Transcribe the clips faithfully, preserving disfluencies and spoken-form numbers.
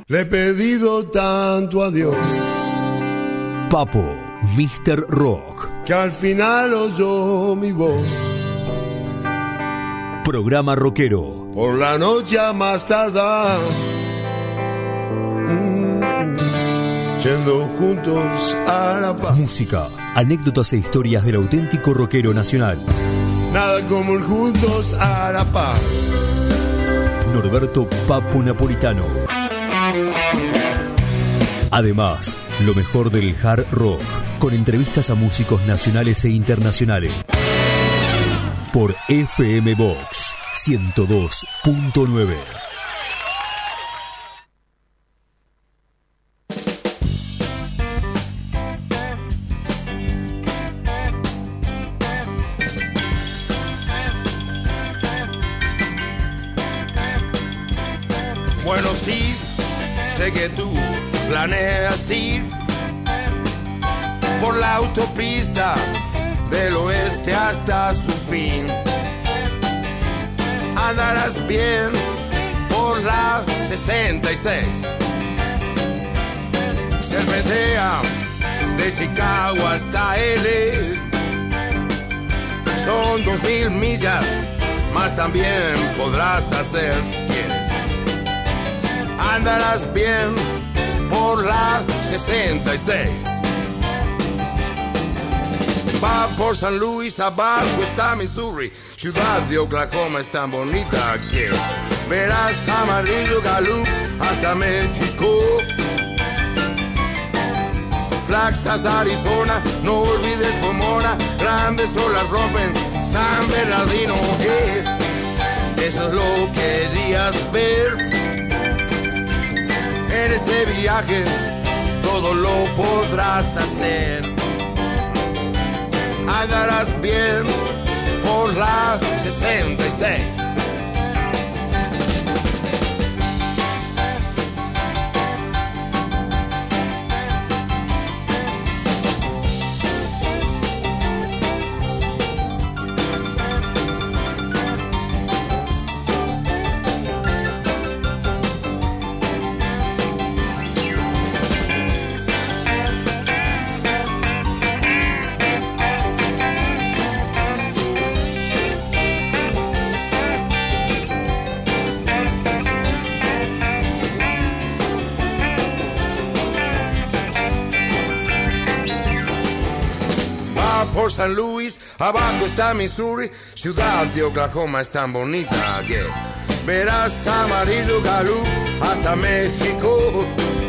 Le he pedido tanto a Dios, Papo, míster Rock, que al final oyó mi voz. Programa rockero. Por la noche a más tardar, mm, yendo juntos a la paz. Música, anécdotas e historias del auténtico rockero nacional. Nada como el juntos a la paz. Norberto Papo Napolitano. Además, lo mejor del hard rock, con entrevistas a músicos nacionales e internacionales. Por F M Box ciento dos punto nueve. Bueno, sí, sé que tú planeas ir por la autopista del oeste hasta su fin. Andarás bien por la sesenta y seis. Serpentea de Chicago hasta L A. Son dos mil millas, más también podrás hacer si quieres. Andarás bien por la sesenta y seis. Va por San Luis, abajo está Missouri. Ciudad de Oklahoma es tan bonita que verás Amarillo, Gallup hasta México. Flagstaff, Arizona, no olvides Pomona. Grandes olas rompen San Bernardino. Eh, eso es lo que querías ver. En este viaje todo lo podrás hacer. Andarás bien por la sesenta y seis. Por San Luis, abajo está Missouri. Ciudad de Oklahoma es tan bonita que verás Amarillo, Gallup hasta México.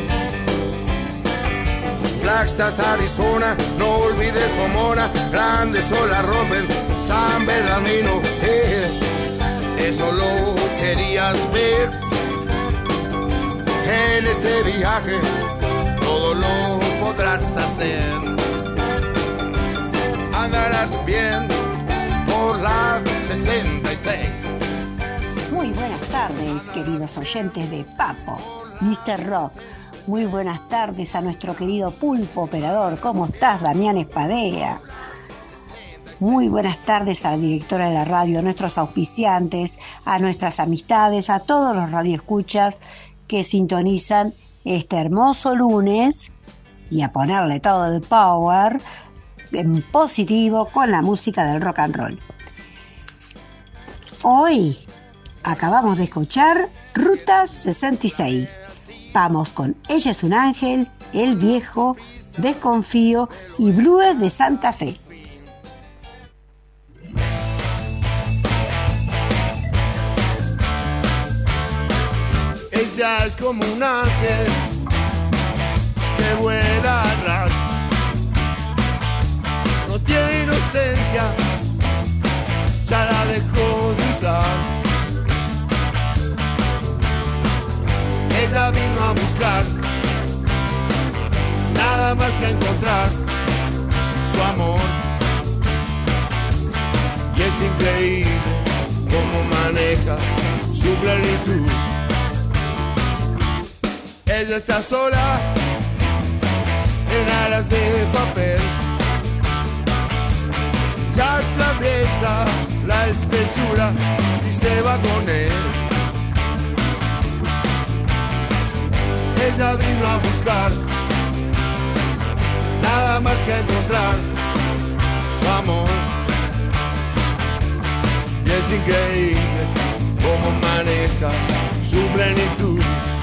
Flagstaff, Arizona, no olvides Pomona. Grandes olas rompen San Bernardino. Eh, eso lo querías ver. En este viaje todo lo podrás hacer. Andarás bien por la sesenta y seis. Muy buenas tardes, queridos oyentes de Papo, míster Rock. Muy buenas tardes a nuestro querido Pulpo Operador. ¿Cómo estás, Damián Espadea? Muy buenas tardes a la directora de la radio, a nuestros auspiciantes, a nuestras amistades, a todos los radioescuchas que sintonizan este hermoso lunes y a ponerle todo el power en positivo con la música del rock and roll. Hoy acabamos de escuchar Ruta sesenta y seis. Vamos con Ella es un ángel, El viejo, Desconfío y Blues de Santa Fe. Ella es como un ángel que vuela a ras. No tiene inocencia, ya la dejó de usar. Ella vino a buscar, nada más que encontrar su amor. Y es increíble cómo maneja su plenitud. Ella está sola en alas de papel. Ya atraviesa la espesura y se va con él. ella vino a buscar, nada más que encontrar su amor. Y es increíble cómo maneja su plenitud.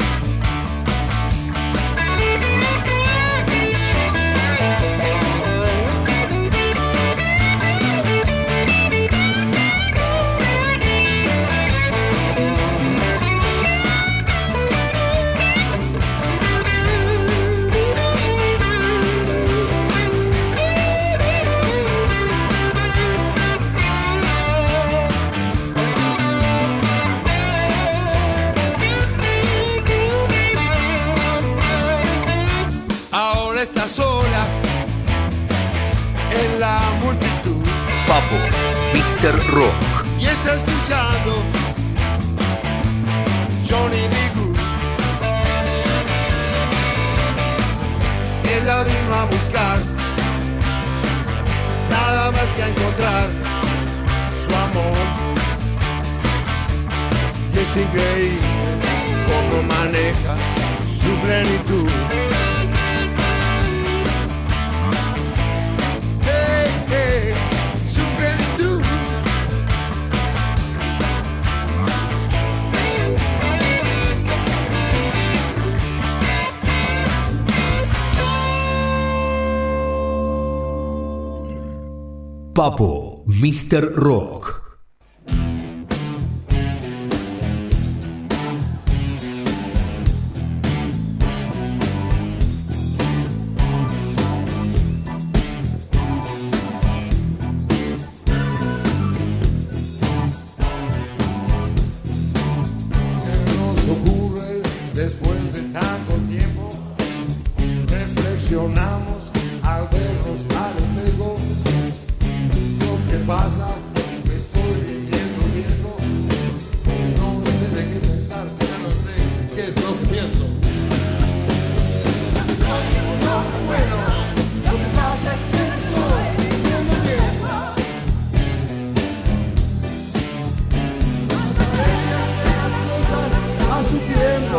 Está sola en la multitud. Papo, míster Rock. Y está escuchando Johnny B. Good. Ella vino a buscar, nada más que a encontrar su amor. Y es increíble cómo maneja su plenitud. Su plenitud. Papo, míster Rock. Al vernos al espejo, lo que pasa, me estoy viviendo viejo. No sé de qué pensar, ya no sé qué es lo que pienso. No, bueno, lo que pasa es que me estoy viviendo viejo. Las cosas a su tiempo.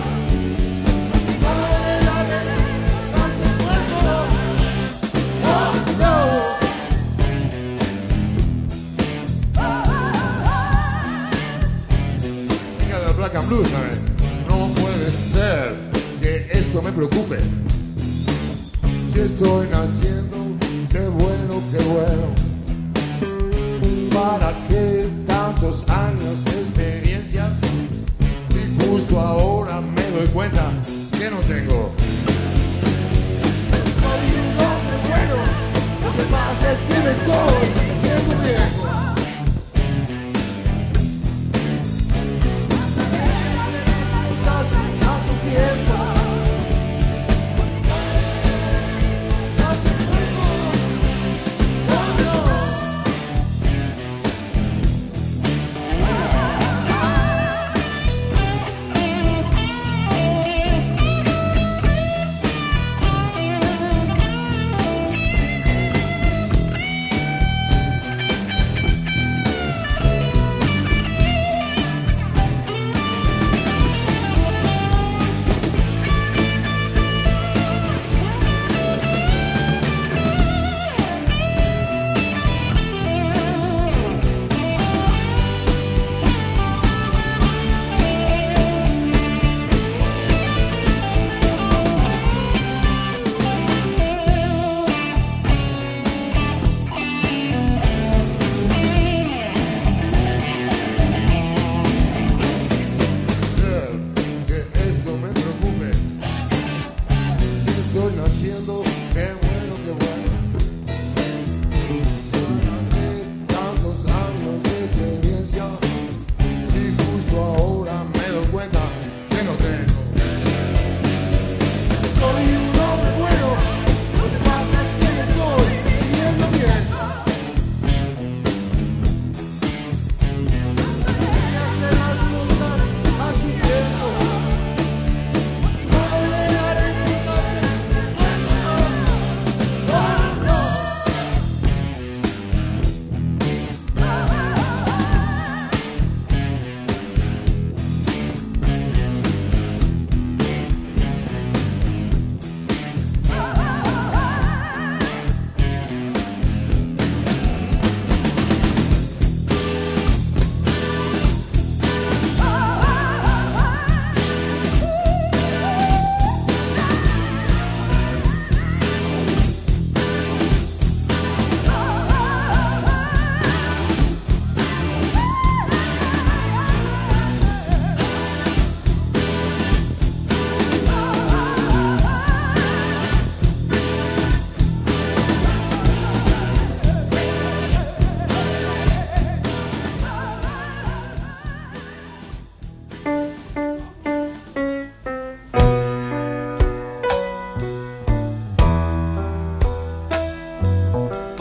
Black and Blue, ¿sabes? No puede ser que esto me preocupe. Si estoy naciendo, qué bueno, qué bueno. ¿Para qué tantos años de experiencia? Si justo ahora me doy cuenta que no tengo. Soy un hombre bueno, lo que pasa es que me estoy viendo viejo.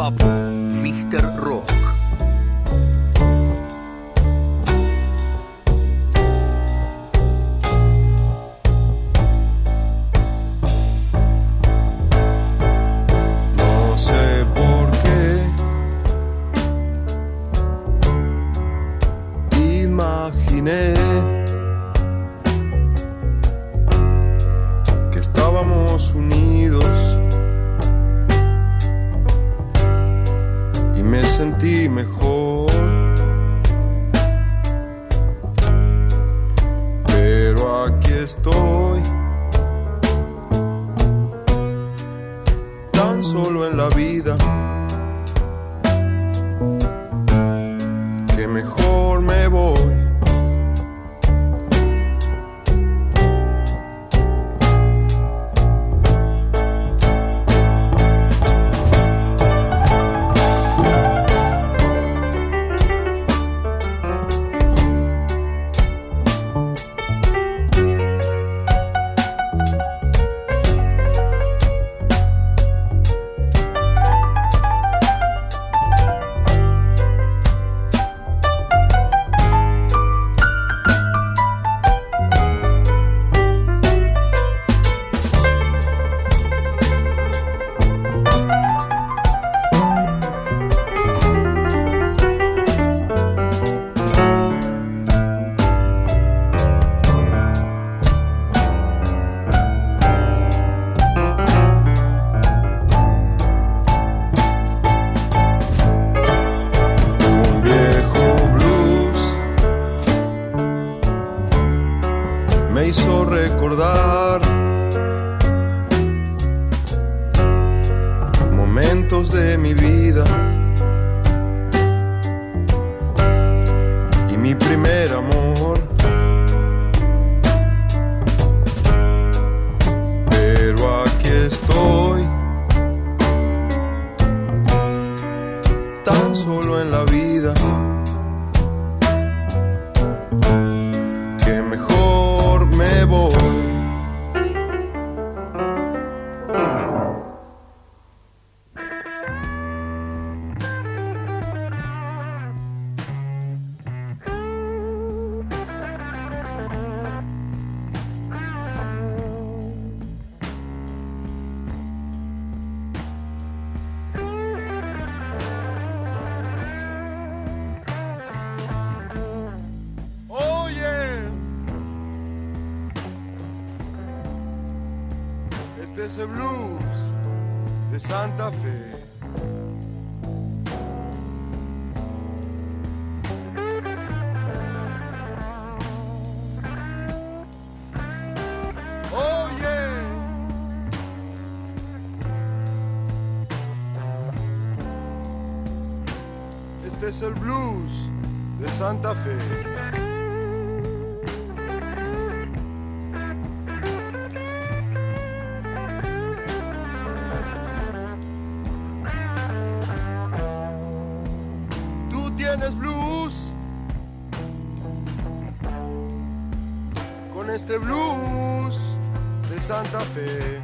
Papo, míster Rock. No sé por qué imaginé que estábamos unidos y me sentí mejor, pero aquí estoy, tan solo en la vida, que mejor me voy. Ese blues de Santa Fe. Oh yeah. Este es el blues de Santa Fe. ¿Tienes blues? Con este blues de Santa Fe.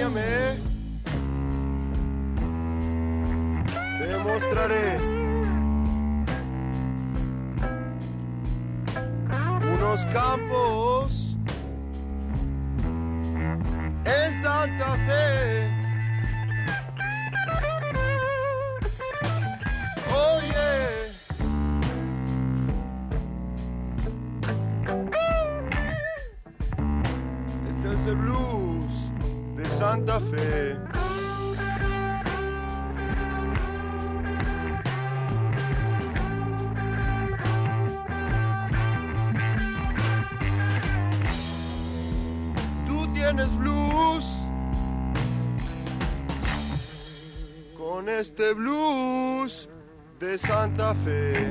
Acompáñame. Te mostraré unos campos en Santa Fe. Oh yeah. Este es el blues de Santa Fe. Tú tienes blues con este blues de Santa Fe.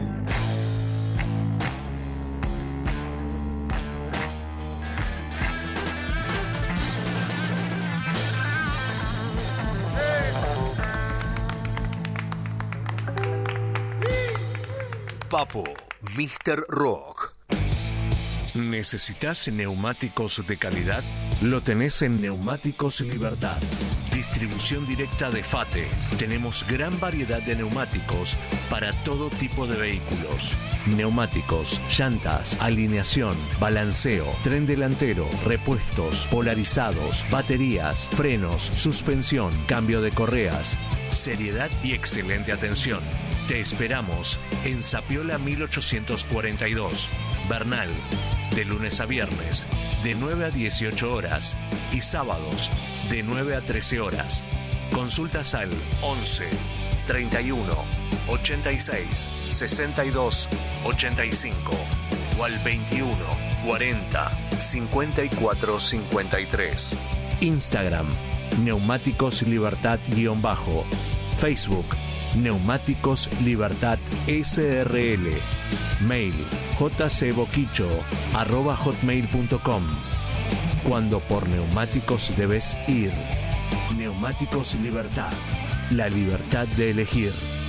Papo, míster Rock. ¿Necesitas neumáticos de calidad? Lo tenés en Neumáticos Libertad. Distribución directa de FATE. Tenemos gran variedad de neumáticos para todo tipo de vehículos. Neumáticos, llantas, alineación, balanceo, tren delantero, repuestos, polarizados, baterías, frenos, suspensión, cambio de correas. Seriedad y excelente atención. Te esperamos en Zapiola mil ochocientos cuarenta y dos, Bernal, de lunes a viernes, de nueve a dieciocho horas y sábados, de nueve a trece horas. Consultas al once, treinta y uno, ochenta y seis, sesenta y dos, ochenta y cinco o al veintiuno, cuarenta, cincuenta y cuatro, cincuenta y tres. Instagram, Neumáticos Libertad guión bajo. Facebook, Neumáticos Libertad S R L. Mail, jcboquicho arroba hotmail punto com. Cuando por neumáticos debes ir. Neumáticos Libertad. La libertad de elegir.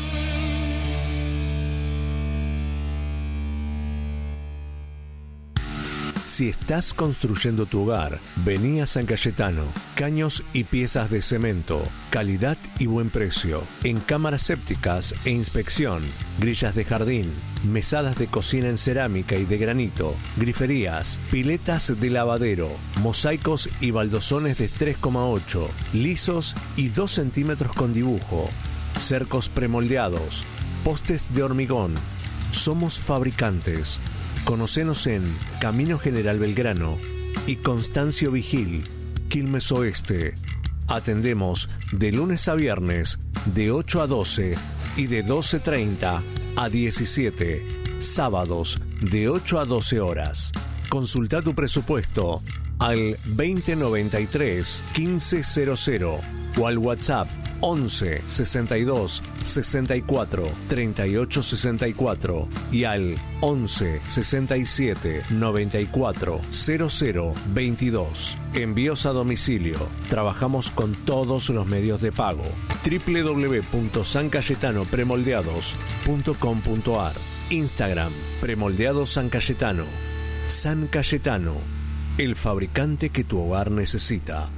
Si estás construyendo tu hogar, vení a San Cayetano. Caños y piezas de cemento, calidad y buen precio. En cámaras sépticas e inspección, grillas de jardín, mesadas de cocina en cerámica y de granito, griferías, piletas de lavadero, mosaicos y baldosones de tres coma ocho, lisos y dos centímetros con dibujo, cercos premoldeados, postes de hormigón. Somos fabricantes. Conocenos en Camino General Belgrano y Constancio Vigil, Quilmes Oeste. Atendemos de lunes a viernes de ocho a doce y de doce treinta a diecisiete. Sábados de ocho a doce horas. Consulta tu presupuesto al veinte noventa y tres, quince cero cero o al WhatsApp once, sesenta y dos, sesenta y cuatro, treinta y ocho sesenta y cuatro y al once, sesenta y siete, noventa y cuatro, cero cero veintidós. Envíos a domicilio. Trabajamos con todos los medios de pago. doble u doble u doble u punto san cayetano premoldeados punto com punto a r. Instagram, Premoldeados San Cayetano. San Cayetano, el fabricante que tu hogar necesita.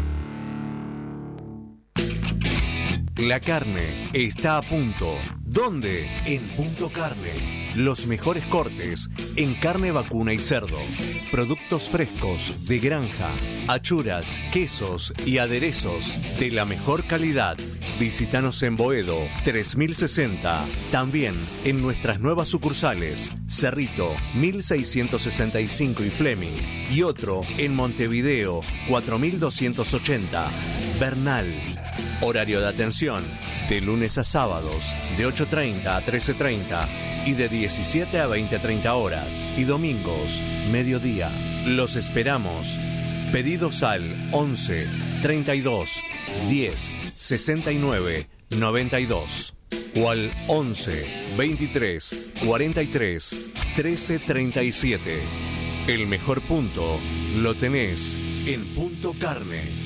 La carne está a punto. ¿Dónde? En Punto Carne. Los mejores cortes en carne vacuna y cerdo. Productos frescos de granja, achuras, quesos y aderezos de la mejor calidad. Visítanos en Boedo tres mil sesenta. También en nuestras nuevas sucursales Cerrito mil seiscientos sesenta y cinco y Fleming. Y otro en Montevideo cuatro mil doscientos ochenta. Bernal. Horario de atención de lunes a sábados de ocho treinta a trece treinta y de diecisiete a veinte treinta horas y domingos mediodía. Los esperamos. Pedidos al once, treinta y dos, diez, sesenta y nueve, noventa y dos o al once, veintitrés, cuarenta y tres, trece treinta y siete. El mejor punto lo tenés en Punto Carne.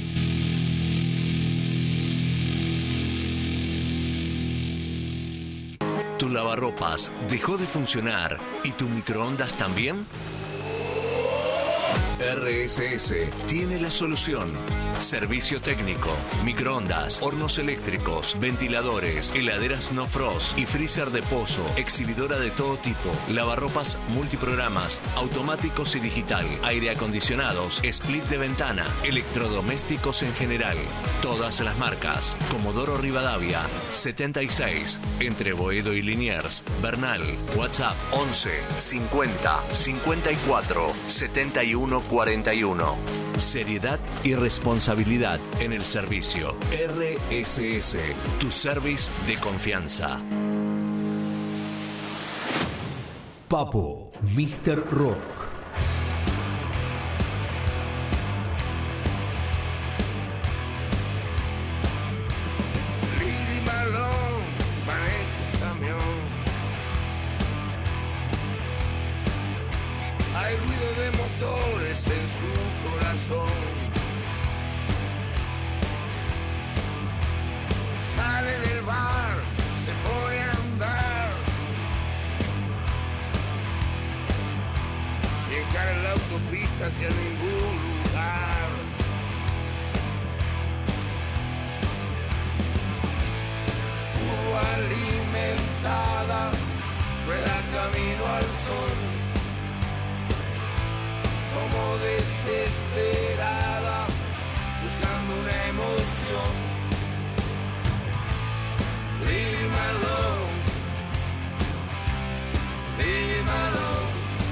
¿Tu lavarropas dejó de funcionar y tu microondas también? R S S tiene la solución. Servicio técnico, microondas, hornos eléctricos, ventiladores, heladeras no frost y freezer de pozo, exhibidora de todo tipo, lavarropas multiprogramas, automáticos y digital, aire acondicionados, split de ventana, electrodomésticos en general. Todas las marcas. Comodoro Rivadavia, setenta y seis, entre Boedo y Liniers, Bernal. WhatsApp once cincuenta cincuenta y cuatro setenta y uno cuarenta y uno. Seriedad y responsabilidad en el servicio. R S S, tu service de confianza. Papo, míster Rock. Hacia ningún lugar. Turbo alimentada, rueda camino al sol, como desesperada, buscando una emoción. Leave me alone, leave me alone.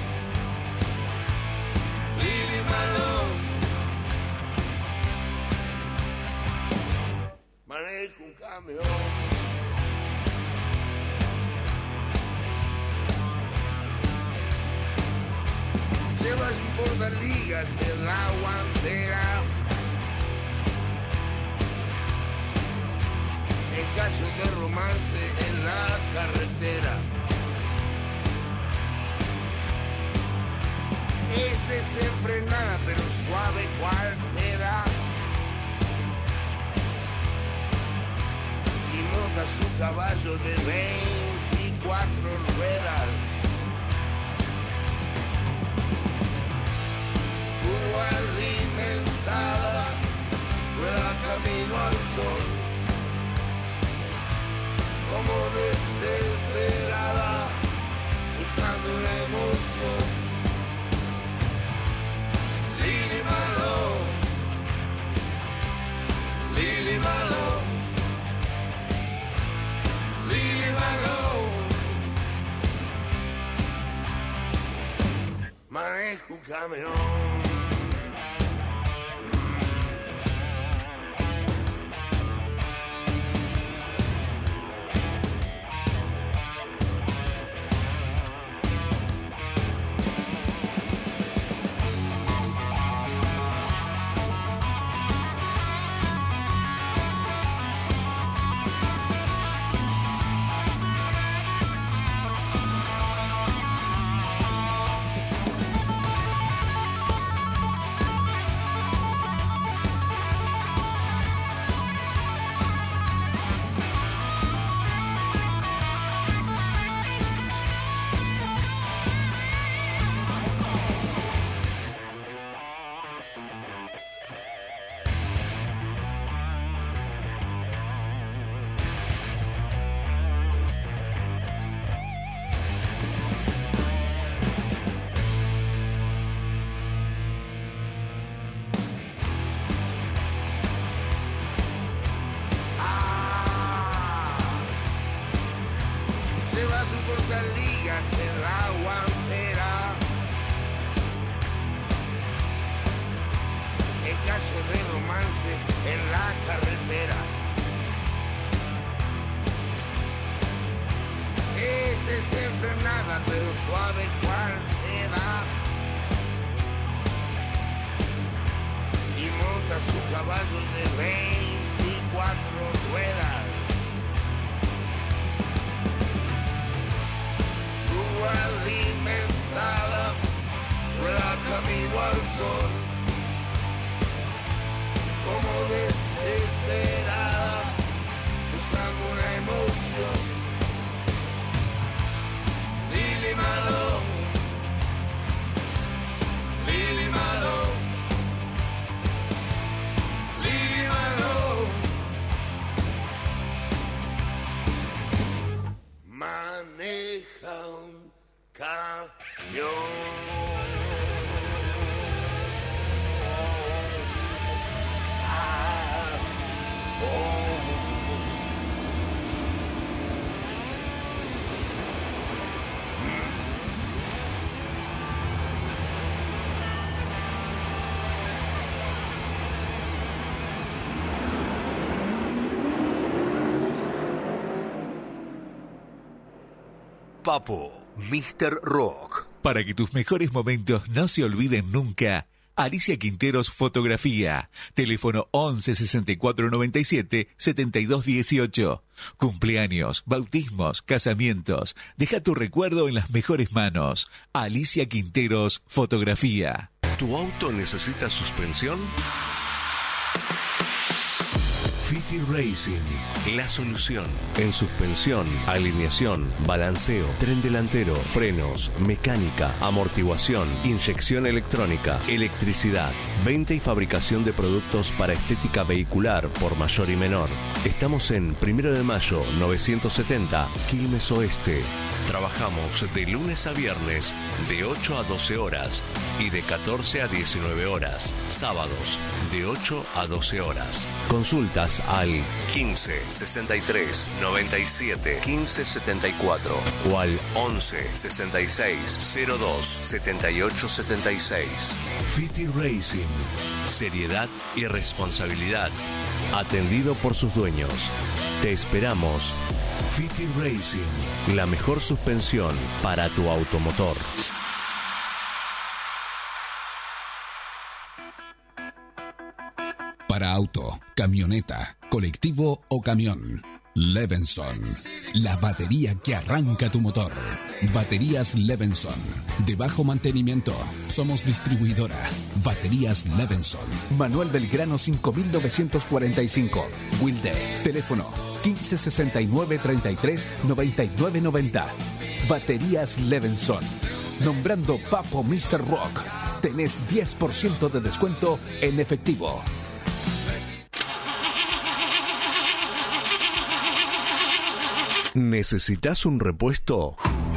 Manejo un camión. Llevas un portaligas en la guantera. En caso de romance en la carretera. Es desenfrenada pero suave cual será. Y monta su caballo de veinticuatro ruedas. Turbo alimentada, rueda camino al sol. Como desesperada, buscando una emoción. Lili Malone, Lili Malone, Lili Malone. Manejo un camión. Ligas en la guantera. En caso de romance en la carretera. Es desenfrenada pero suave cual seda. Y monta su caballo de veinticuatro ruedas. Alimentada, rueda camino al sol, como desesperada, buscando una emoción. Lili Malone, Lili Malone. Papo, míster Rock. Para que tus mejores momentos no se olviden nunca, Alicia Quinteros Fotografía. Teléfono once sesenta y cuatro noventa y siete setenta y dos dieciocho. Cumpleaños, bautismos, casamientos. Deja tu recuerdo en las mejores manos. Alicia Quinteros Fotografía. ¿Tu auto necesita suspensión? Fiti Racing, la solución en suspensión, alineación, balanceo, tren delantero, frenos, mecánica, amortiguación, inyección electrónica, electricidad, venta y fabricación de productos para estética vehicular por mayor y menor. Estamos en Primero de Mayo novecientos setenta, Quilmes Oeste. Trabajamos de lunes a viernes de ocho a doce horas y de catorce a diecinueve horas, sábados de ocho a doce horas. Consultas al quince sesenta y tres noventa y siete quince setenta y cuatro o al once sesenta y seis cero dos setenta y ocho setenta y seis. Fiti Racing, seriedad y responsabilidad, atendido por sus dueños. Te esperamos. Fiti Racing, la mejor suspensión para tu automotor. Para auto, camioneta, colectivo o camión. Levenson, la batería que arranca tu motor. Baterías Levenson, de bajo mantenimiento. Somos distribuidora. Baterías Levenson. Manuel Belgrano cinco mil novecientos cuarenta y cinco. Wilde. Teléfono quince sesenta y nueve treinta y tres noventa y nueve noventa. Baterías Levenson. Nombrando Papo míster Rock, tenés diez por ciento de descuento en efectivo. ¿Necesitas un repuesto?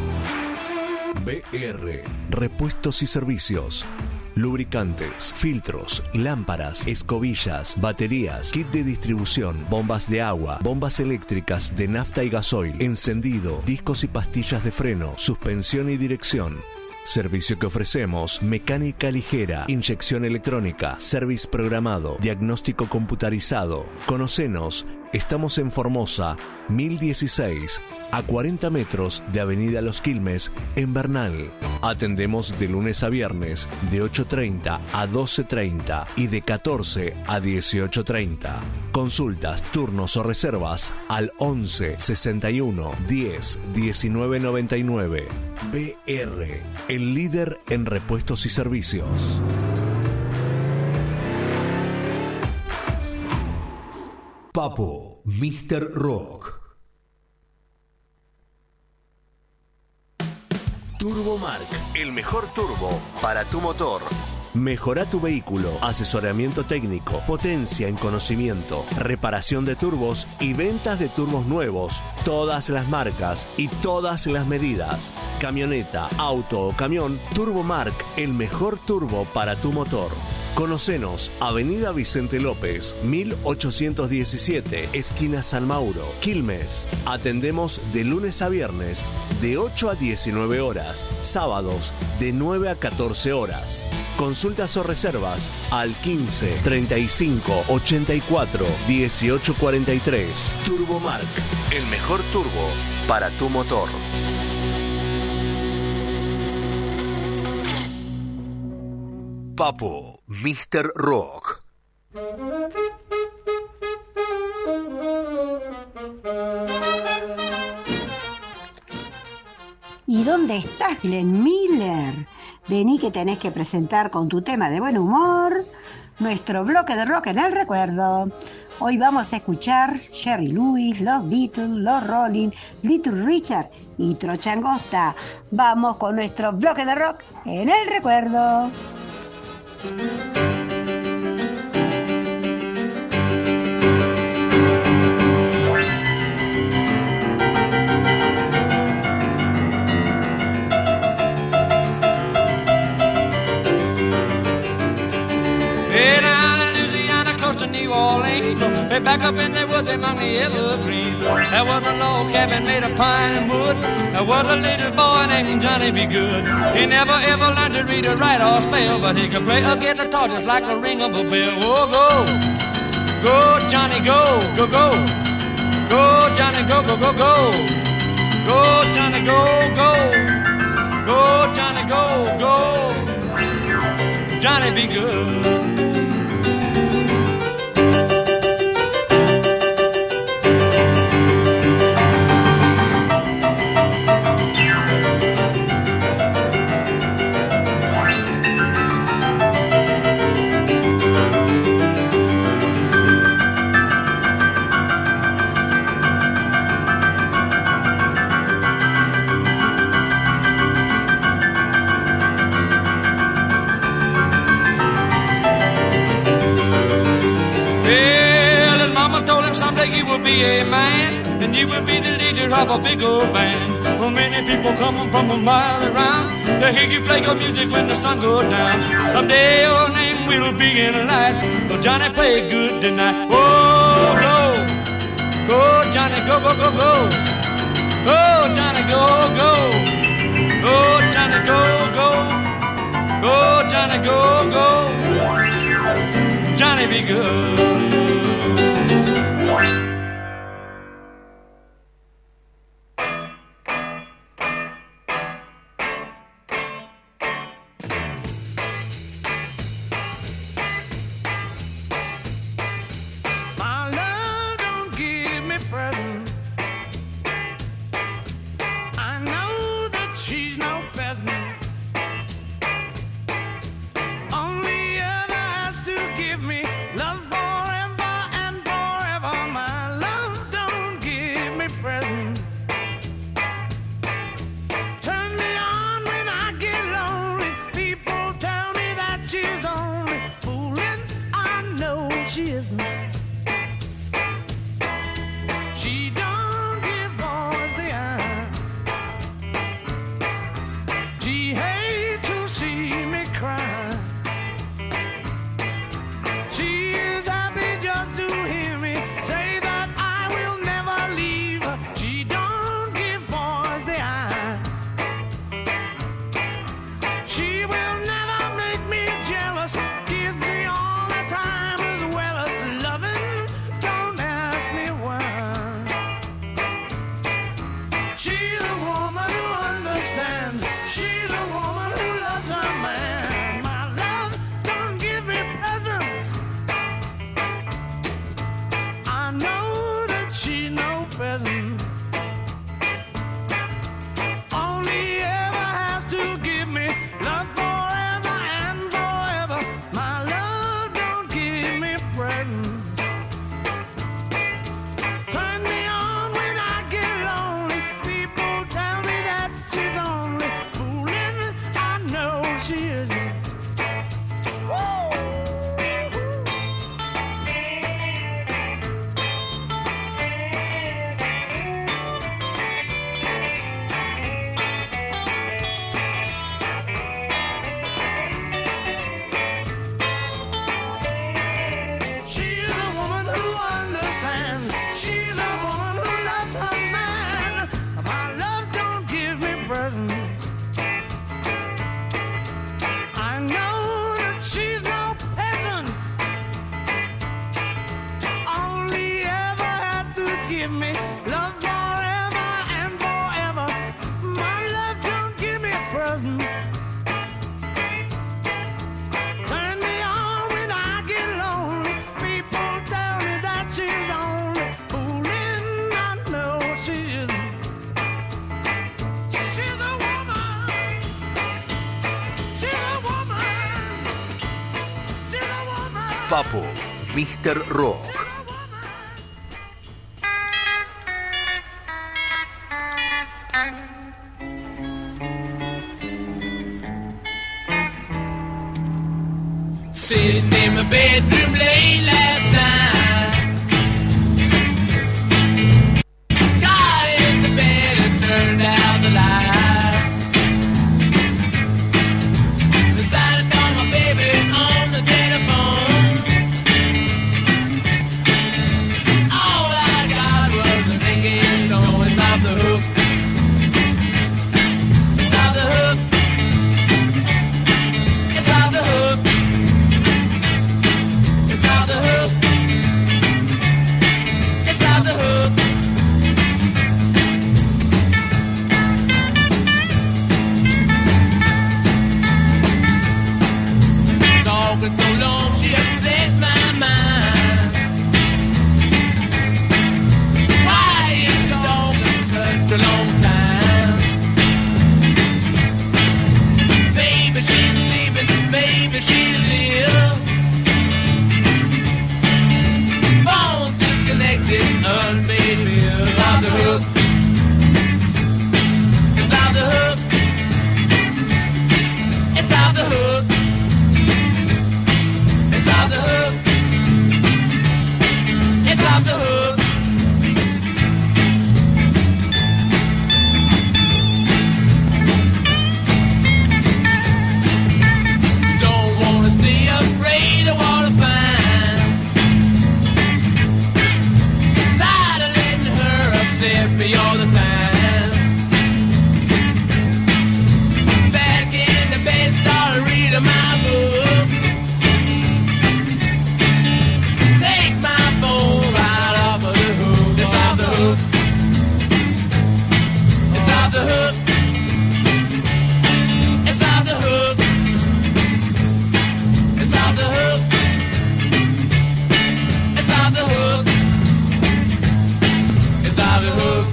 B R, repuestos y servicios. Lubricantes, filtros, lámparas, escobillas, baterías, kit de distribución, bombas de agua, bombas eléctricas de nafta y gasoil, encendido, discos y pastillas de freno, suspensión y dirección. Servicio que ofrecemos: mecánica ligera, inyección electrónica, service programado, diagnóstico computarizado. Conocenos, estamos en Formosa, mil dieciséis, a cuarenta metros de Avenida Los Quilmes, en Bernal. Atendemos de lunes a viernes, de ocho treinta a doce treinta y de catorce a dieciocho treinta. Consultas, turnos o reservas al once sesenta y uno diez diecinueve noventa y nueve. B R, el líder en repuestos y servicios. Papo, míster Rock. Turbomark, el mejor turbo para tu motor. Mejora tu vehículo, asesoramiento técnico, potencia en conocimiento, reparación de turbos y ventas de turbos nuevos. Todas las marcas y todas las medidas. Camioneta, auto o camión, Turbomark, el mejor turbo para tu motor. Conocenos, Avenida Vicente López, mil ochocientos diecisiete, esquina San Mauro, Quilmes. Atendemos de lunes a viernes, de ocho a diecinueve horas, sábados de nueve a catorce horas. Consultas o reservas al quince treinta y cinco ochenta y cuatro dieciocho cuarenta y tres. Turbomark, el mejor turbo para tu motor. Papo, míster Rock. ¿Y dónde estás, Glenn Miller? Vení que tenés que presentar con tu tema de buen humor nuestro bloque de rock en el recuerdo. Hoy vamos a escuchar Jerry Lewis, los Beatles, los Rolling, Little Richard y Trocha Angosta. Vamos con nuestro bloque de rock en el recuerdo. Way down in Louisiana, close to New Orleans, way back up in the woods among the evergreens, there was a log cabin made of pine and wood. There was a little boy named Johnny B. Good. He never ever learned to read or write or spell, but he could play a guitar just like a ring of a bell. Oh, go, go, Johnny, go, go, go, go, Johnny, go, go, go, go. Go, Johnny, go, go. Go, Johnny, go, go. Johnny, be good. Someday you will be a man, and you will be the leader of a big old band. Well, many people come from a mile around to hear you play your music when the sun goes down. Someday your name will be in light. So Johnny, play good tonight. Oh, go, go, Johnny, go, go, go, go. Go, Johnny, go, go. Go, Johnny, go, go. Go, Johnny, go, go. Johnny, be good. Papo, míster Rock. Sitting in my bedroom late last night, got in the bed and turned out the light. Decided to call my baby on the telephone. All I got was a ringing tone. It's off the hook. It's off the hook. It's off the hook. It's off the hook. wasted unpaid bills. Off the hook. It's off the hook. It's off the hook. It's off the hook. It's off the hook. Don't wanna see afraid of what I find. Tired of letting her upset me all the time. Back in the bed, start reading my books. Take my phone right off of the hook. It's off the hook. It's off the hook. It's off the hook. It's off the hook. It's off the hook. It's off the hook.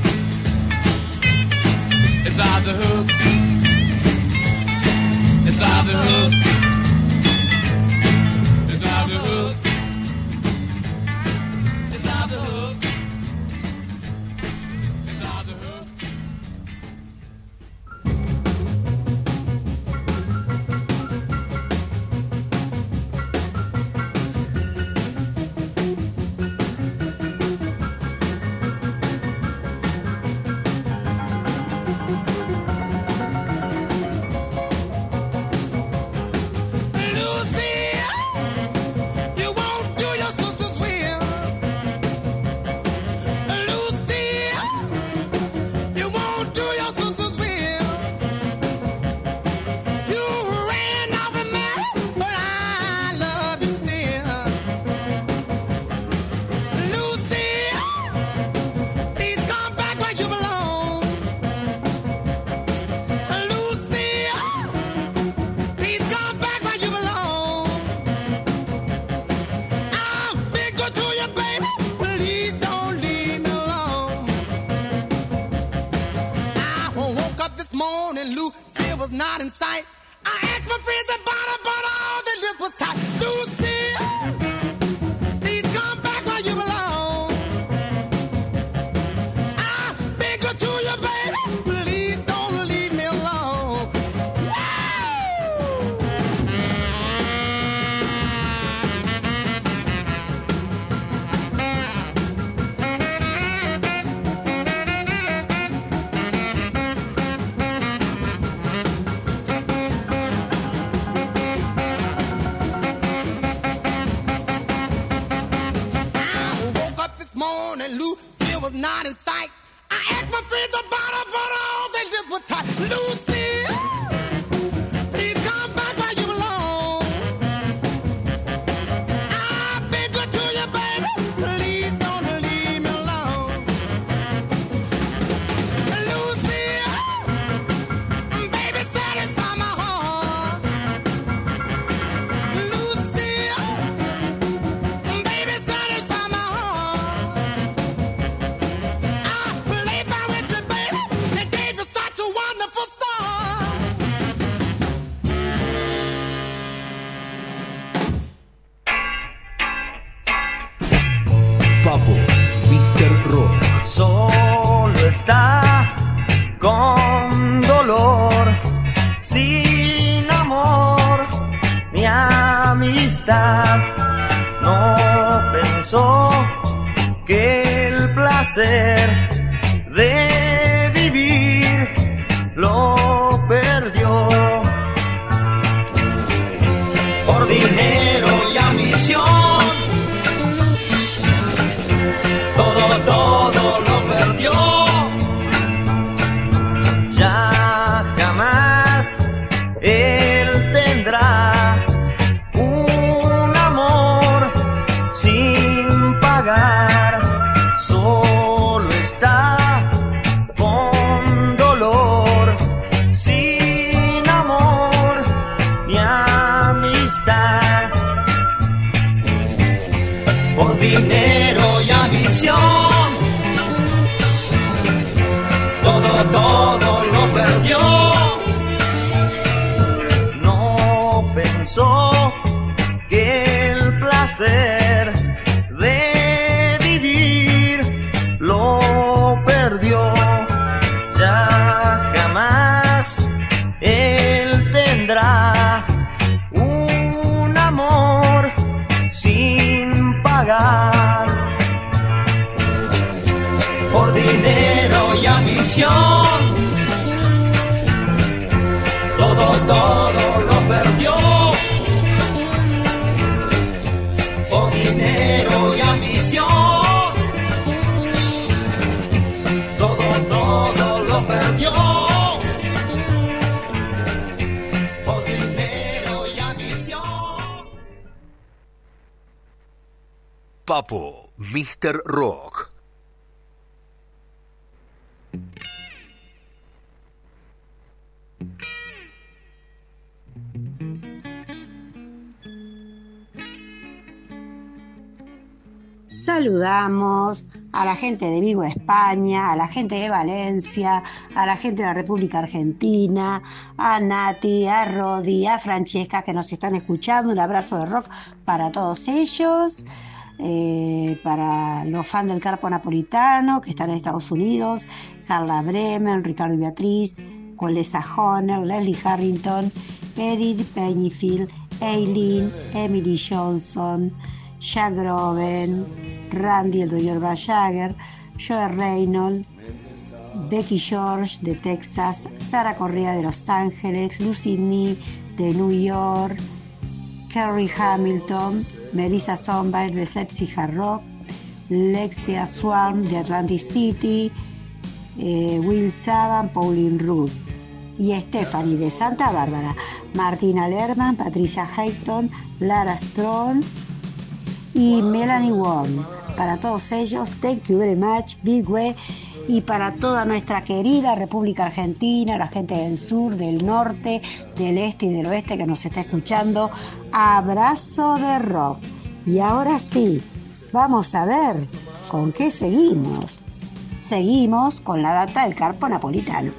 It's off the hook. It's off the hook. It's off the hook. It's off the hook. It's off the hook. You won't do your sister's will. Lucy, you won't do your sister's will. You ran off and married, but I love you still. Lucy, please come back where you belong. Lucy, please come back where you belong. I've been good to you, baby. Please don't leave me alone. I woke up this morning, Lucy was not in sight. I asked my friends about her, but all the list was tight. Lucy, please come back where you belong. I've been good to you, baby. Please don't leave me alone. I woke up this morning, Lucy was not in sight. I asked my friends about her, but all they did was tight. Lucy, please come back where you belong. I've been good to you, baby. Please don't leave me alone. Lucy, baby, satisfy my heart. Lucy, baby, satisfy my heart. I play fine with you, baby, and gave you such a wonderful start. Papo, míster Rock. Solo está con dolor, sin amor ni amistad. No pensó que el placer de vivir lo perdió. Por dinero y ambición, todo, todo lo perdió. Ya jamás él tendrá un amor sin pagar. Solo está con dolor, sin amor ni amistad. Por dinero y ambición, todo, todo lo perdió. No pensó que el placer de vivir por dinero y ambición. Todo, todo lo perdió por dinero y ambición. Todo, todo lo perdió por dinero y ambición. Papo, míster Rock. Saludamos a la gente de Vigo, España, a la gente de Valencia, a la gente de la República Argentina, a Nati, a Rodi, a Francesca que nos están escuchando. Un abrazo de rock para todos ellos, eh, para los fans del Carpo Napolitano que están en Estados Unidos, Carla Bremen, Ricardo y Beatriz, Colesa Honor, Leslie Harrington, Edith Pennyfield, Eileen, Emily Johnson, Jack Groven, Randy el Dr. Jagger, Joe Reynolds, Becky George de Texas, Sara Correa de Los Ángeles, Lucy Nee de New York, Kerry Hamilton, Melissa Sombair de Sepsi Hard Rock, Lexia Swan de Atlantic City, eh, Will Saban, Pauline Rudd y Stephanie de Santa Bárbara, Martina Lerman, Patricia Hayton, Lara Strong y Melanie Wong. Para todos ellos, thank you very much, Big Way. Y para toda nuestra querida República Argentina, la gente del sur, del norte, del este y del oeste que nos está escuchando, abrazo de rock. Y ahora sí, vamos a ver con qué seguimos. Seguimos con la data del Carpo Napolitano.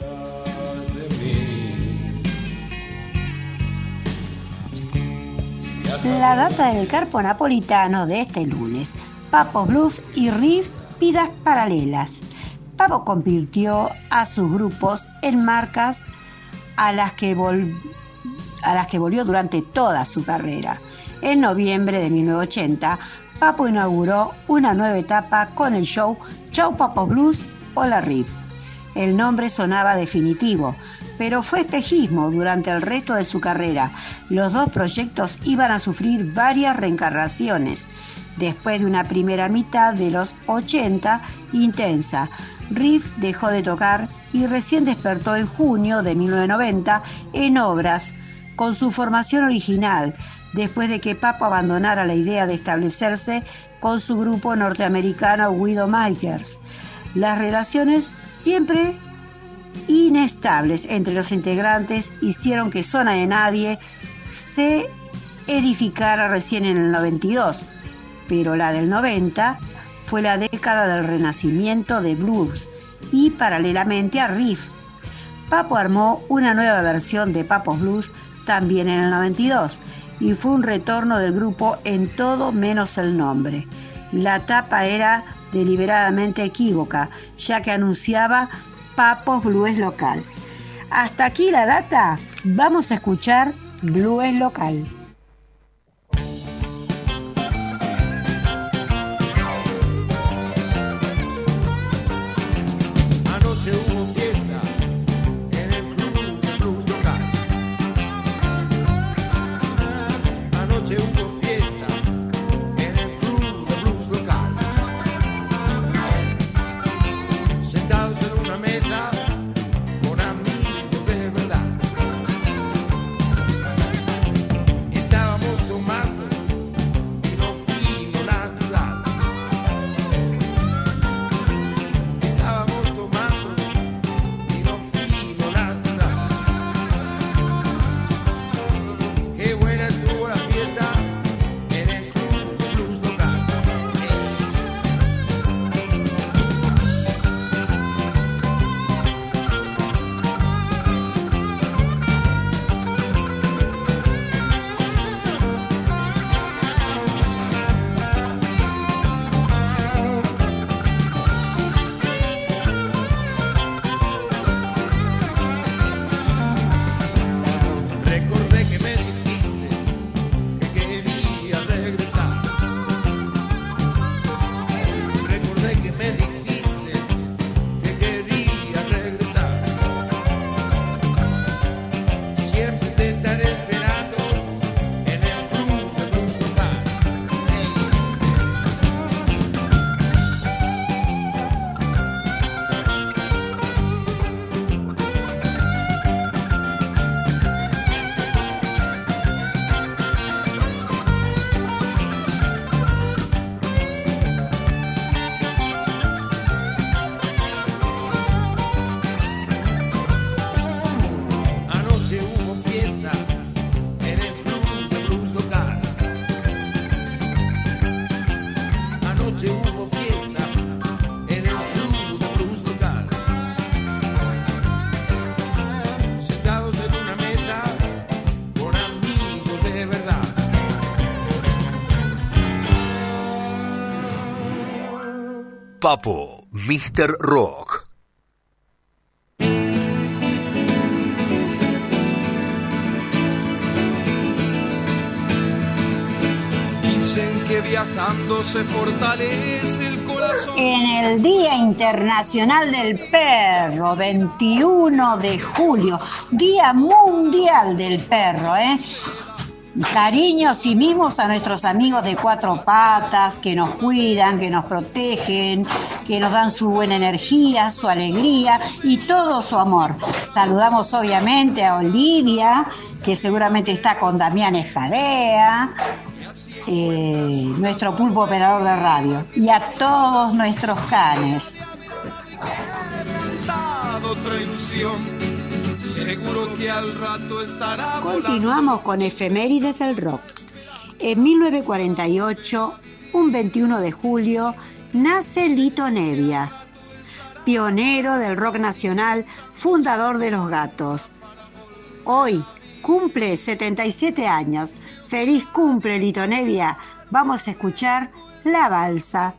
La data del Carpo Napolitano de este lunes. Papo Blues y Riff, vidas paralelas. Papo convirtió a sus grupos en marcas a las que, vol- a las que volvió durante toda su carrera. En noviembre de mil novecientos ochenta, Papo inauguró una nueva etapa con el show Chau Papo Blues, Hola Riff. El nombre sonaba definitivo, pero fue espejismo durante el resto de su carrera. Los dos proyectos iban a sufrir varias reencarnaciones. Después de una primera mitad de los ochenta intensa, Riff dejó de tocar y recién despertó en junio de mil novecientos noventa en Obras con su formación original, después de que Papo abandonara la idea de establecerse con su grupo norteamericano Widowmakers. Las relaciones siempre inestables entre los integrantes hicieron que Zona de Nadie se edificara recién en el noventa y dos, pero la del noventa fue la década del renacimiento de blues y paralelamente a Riff. Papo armó una nueva versión de Papo Blues también en el noventa y dos y fue un retorno del grupo en todo menos el nombre. La tapa era deliberadamente equívoca, ya que anunciaba Papo Blues Local. Hasta aquí la data, vamos a escuchar Blues Local. Anoche hubo fiesta en el club de blues local. Anoche hubo fiesta en el club de blues local. Sentados en una mesa con amigos de verdad. Papo, míster Rock. Dicen que viajando se fortalece el corazón. En el Día Internacional del Perro, veintiuno de julio, Día Mundial del Perro, ¿eh? Cariños y mimos a nuestros amigos de cuatro patas que nos cuidan, que nos protegen, que nos dan su buena energía, su alegría y todo su amor. Saludamos obviamente a Olivia, que seguramente está con Damián Espadea, eh, nuestro pulpo operador de radio, y a todos nuestros canes. Otra ilusión. Seguro que al rato estará. Continuamos con efemérides del rock. En mil novecientos cuarenta y ocho, un veintiuno de julio, nace Lito Nebbia, pionero del rock nacional, fundador de Los Gatos. Hoy cumple setenta y siete años. Feliz cumple, Lito Nebbia. Vamos a escuchar La Balsa.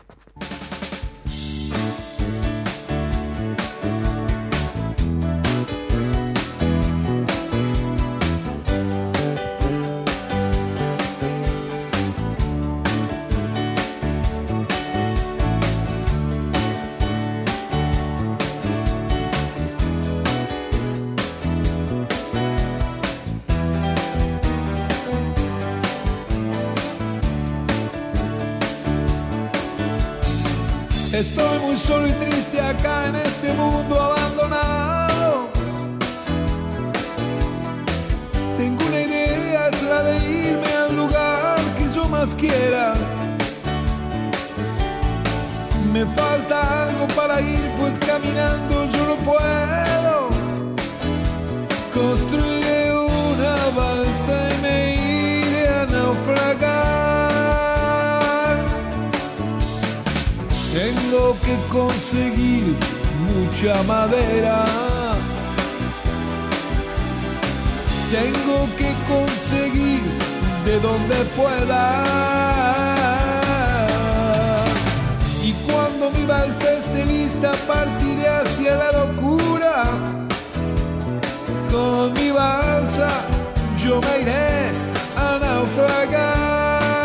Estoy muy solo y triste acá en este mundo abandonado. Tengo una idea, es la de irme al lugar que yo más quiera. Me falta algo para ir, pues caminando yo no puedo. Construiré una balsa y me iré a naufragar. Tengo que conseguir mucha madera. Tengo que conseguir de donde pueda. Y cuando mi balsa esté lista, partiré hacia la locura. Con mi balsa yo me iré a naufragar.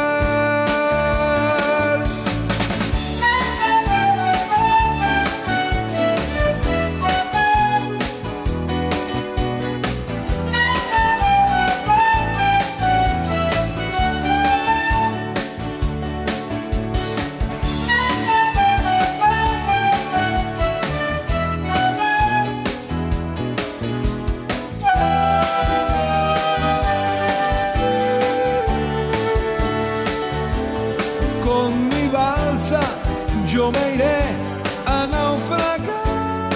Yo me iré a naufragar.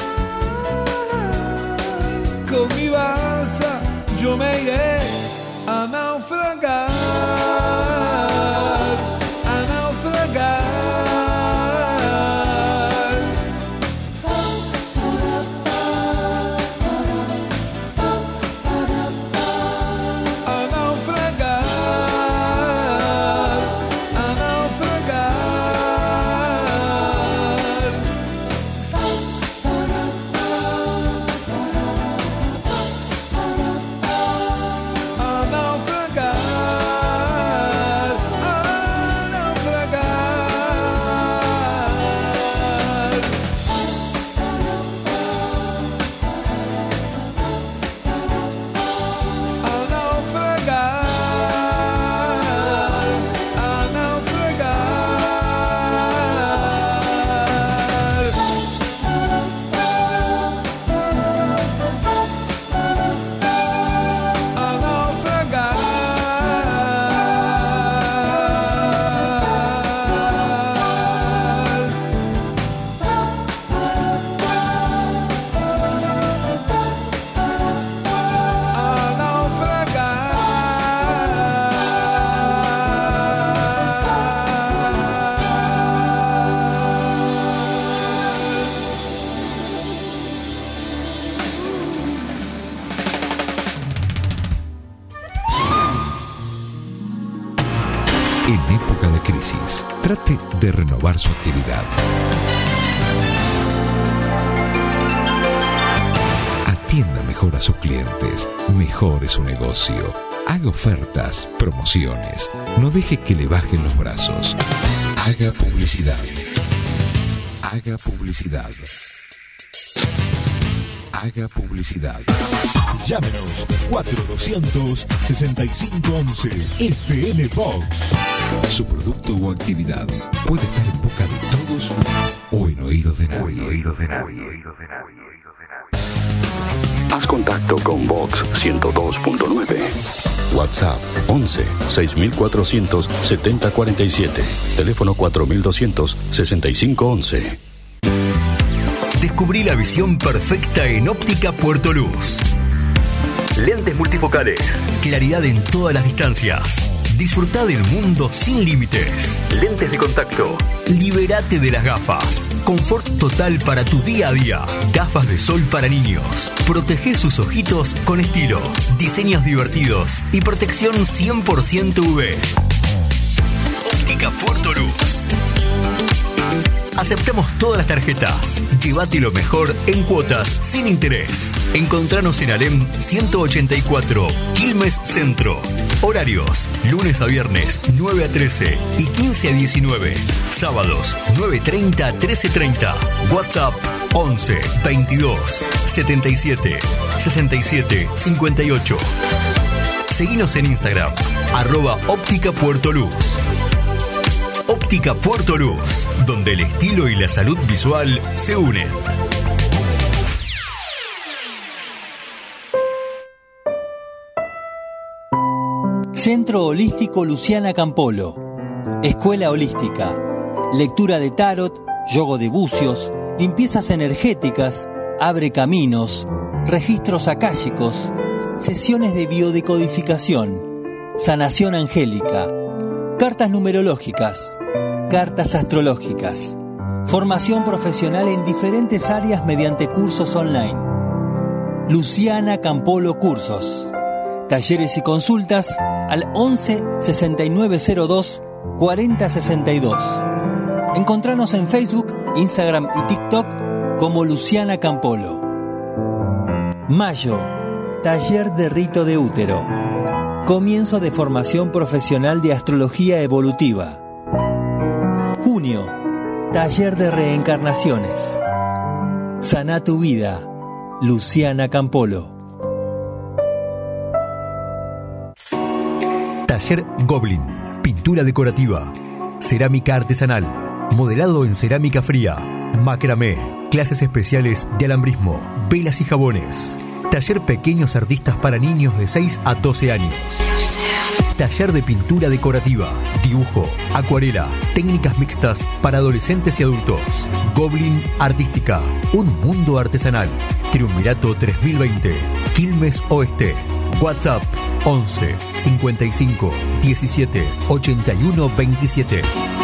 Con mi balsa yo me iré a naufragar. A naufragar. crisis. Trate de renovar su actividad. Atienda mejor a sus clientes. Mejore su negocio. Haga ofertas, promociones. No deje que le bajen los brazos. Haga publicidad. Haga publicidad. Haga publicidad. Llámenos cuatro doscientos sesenta y cinco once F M Box. Su producto o actividad puede estar en boca de todos o en oídos de nadie. Oídos de nadie. Haz contacto con Vox ciento dos punto nueve. WhatsApp once seis mil cuatrocientos setenta cuarenta y siete. Teléfono cuatro mil doscientos sesenta y cinco once. Descubrí la visión perfecta en Óptica Puerto Luz. Lentes multifocales, claridad en todas las distancias. Disfrutá del mundo sin límites. Lentes de contacto. Libérate de las gafas. Confort total para tu día a día. Gafas de sol para niños. Protege sus ojitos con estilo. Diseños divertidos y protección cien por ciento U V. Óptica Puerto Luz. Aceptamos todas las tarjetas. Llévate lo mejor en cuotas sin interés. Encontranos en Alem ciento ochenta y cuatro, Quilmes Centro. Horarios: lunes a viernes nueve a trece y quince a diecinueve. Sábados nueve treinta a trece treinta. WhatsApp once veintidós setenta y siete sesenta y siete cincuenta y ocho. Seguinos en Instagram, arroba Óptica Puerto Luz. Óptica Puerto Luz, donde el estilo y la salud visual se unen. Centro Holístico Luciana Campolo. Escuela Holística. Lectura de tarot, yoga de bucios, limpiezas energéticas, abre caminos, registros akáshicos, sesiones de biodecodificación, sanación angélica, cartas numerológicas, cartas astrológicas, formación profesional en diferentes áreas mediante cursos online. Luciana Campolo Cursos. Talleres y consultas al once sesenta y nueve cero dos cuarenta sesenta y dos. Encontranos en Facebook, Instagram y TikTok como Luciana Campolo. Mayo, taller de rito de útero. Comienzo de formación profesional de astrología evolutiva. Junio, taller de reencarnaciones. Sana tu vida, Luciana Campolo. Taller Goblin, pintura decorativa, cerámica artesanal, modelado en cerámica fría, macramé, clases especiales de alambrismo, velas y jabones. Taller Pequeños Artistas para niños de seis a doce años. Taller de pintura decorativa, dibujo, acuarela, técnicas mixtas para adolescentes y adultos. Goblin Artística, un mundo artesanal. Triunvirato tres mil veinte, Quilmes Oeste. WhatsApp once cincuenta y cinco diecisiete ochenta y uno veintisiete.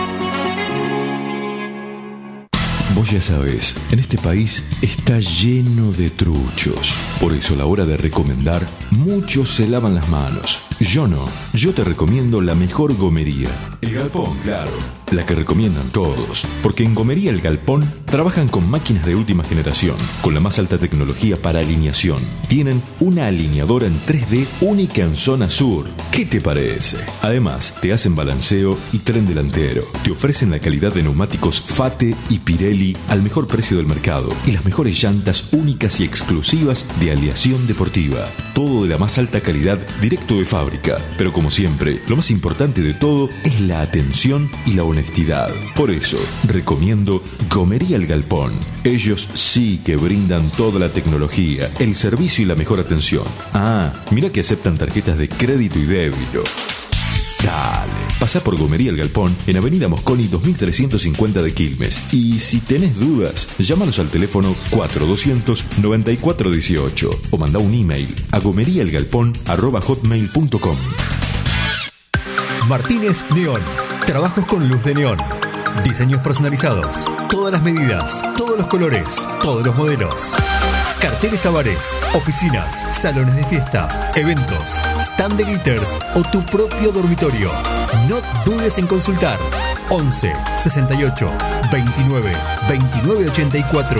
Vos ya sabés, en este país está lleno de truchos. Por eso a la hora de recomendar, muchos se lavan las manos. Yo no. Yo te recomiendo la mejor gomería. El Galpón, claro. La que recomiendan todos. Porque en Gomería El Galpón trabajan con máquinas de última generación, con la más alta tecnología para alineación. Tienen una alineadora en tres D única en zona sur. ¿Qué te parece? Además, te hacen balanceo y tren delantero. Te ofrecen la calidad de neumáticos Fate y Pirelli al mejor precio del mercado y las mejores llantas únicas y exclusivas de aleación deportiva. Todo de la más alta calidad, directo de fábrica. Pero como siempre, lo más importante de todo es la atención y la honestidad. Por eso, recomiendo Gomería El Galpón. Ellos sí que brindan toda la tecnología, el servicio y la mejor atención. Ah, mira que aceptan tarjetas de crédito y débito. Dale, pasá por Gomería El Galpón en Avenida Mosconi dos mil trescientos cincuenta de Quilmes. Y si tenés dudas, llámanos al teléfono cuatro doscientos noventa y cuatro dieciocho o mandá un email a gomeriaelgalpón arroba hotmail punto com. Martínez Neón. Trabajos con luz de neón. Diseños personalizados. Todas las medidas, todos los colores, todos los modelos. Carteles a bares, oficinas, salones de fiesta, eventos, stand de glitters o tu propio dormitorio. No dudes en consultar. once sesenta y ocho veintinueve veintinueve ochenta y cuatro.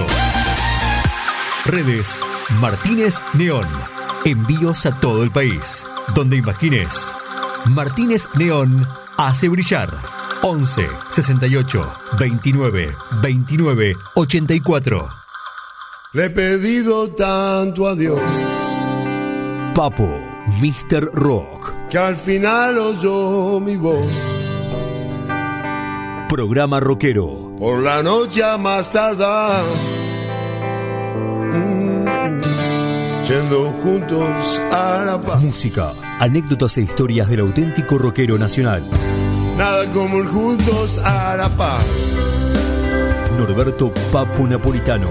Redes Martínez Neón. Envíos a todo el país. Donde imagines. Martínez Neón hace brillar. once sesenta y ocho veintinueve veintinueve ochenta y cuatro. Le he pedido tanto a Dios Papo, míster Rock. que al final oyó mi voz. Programa rockero. Por la noche a más tardar, mm, yendo juntos a la paz. Música, anécdotas e historias del auténtico rockero nacional. Nada como el juntos a la paz. Norberto Papo Napolitano.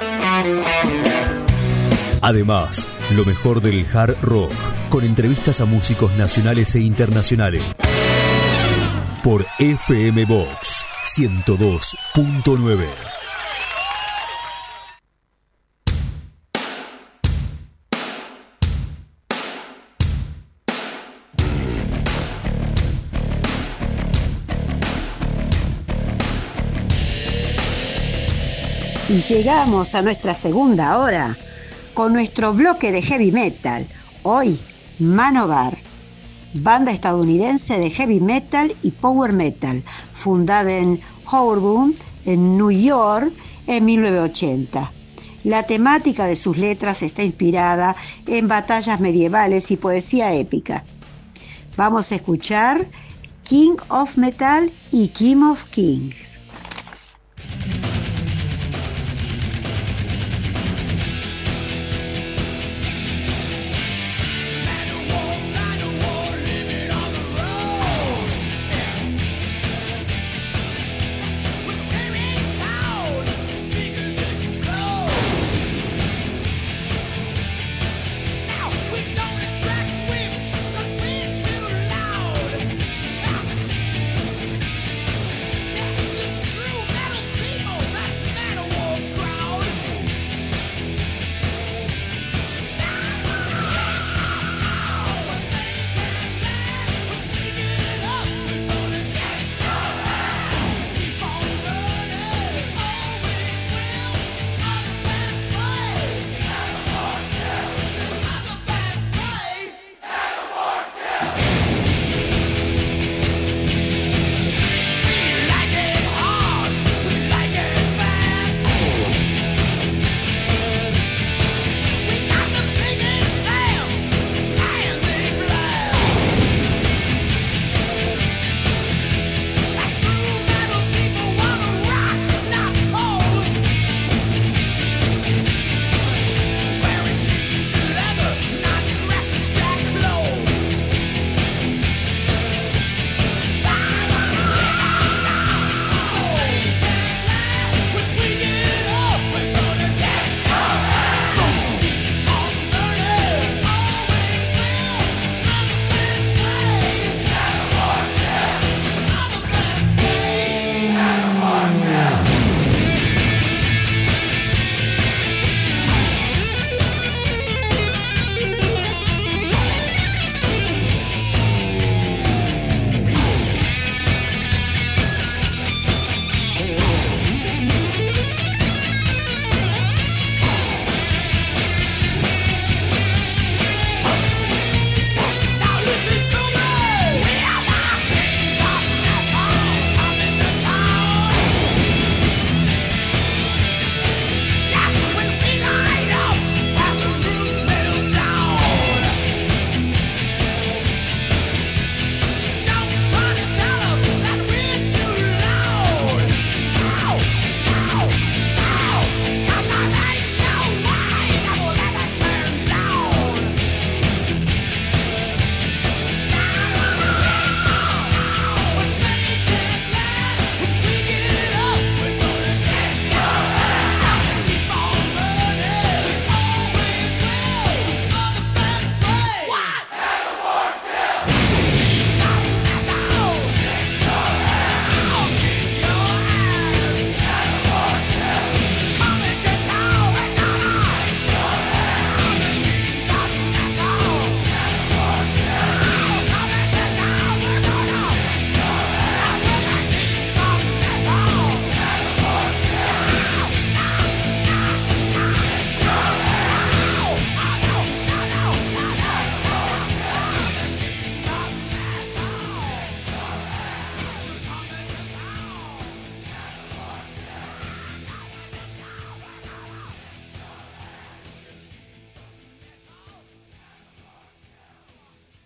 Además, lo mejor del hard rock, con entrevistas a músicos nacionales e internacionales. Por F M Box ciento dos punto nueve. Y llegamos a nuestra segunda hora con nuestro bloque de heavy metal. Hoy, Manowar, banda estadounidense de heavy metal y power metal, fundada en Auburn, en New York, en mil novecientos ochenta. La temática de sus letras está inspirada en batallas medievales y poesía épica. Vamos a escuchar King of Metal y King of Kings. Just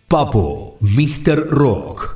Papo, míster Rock.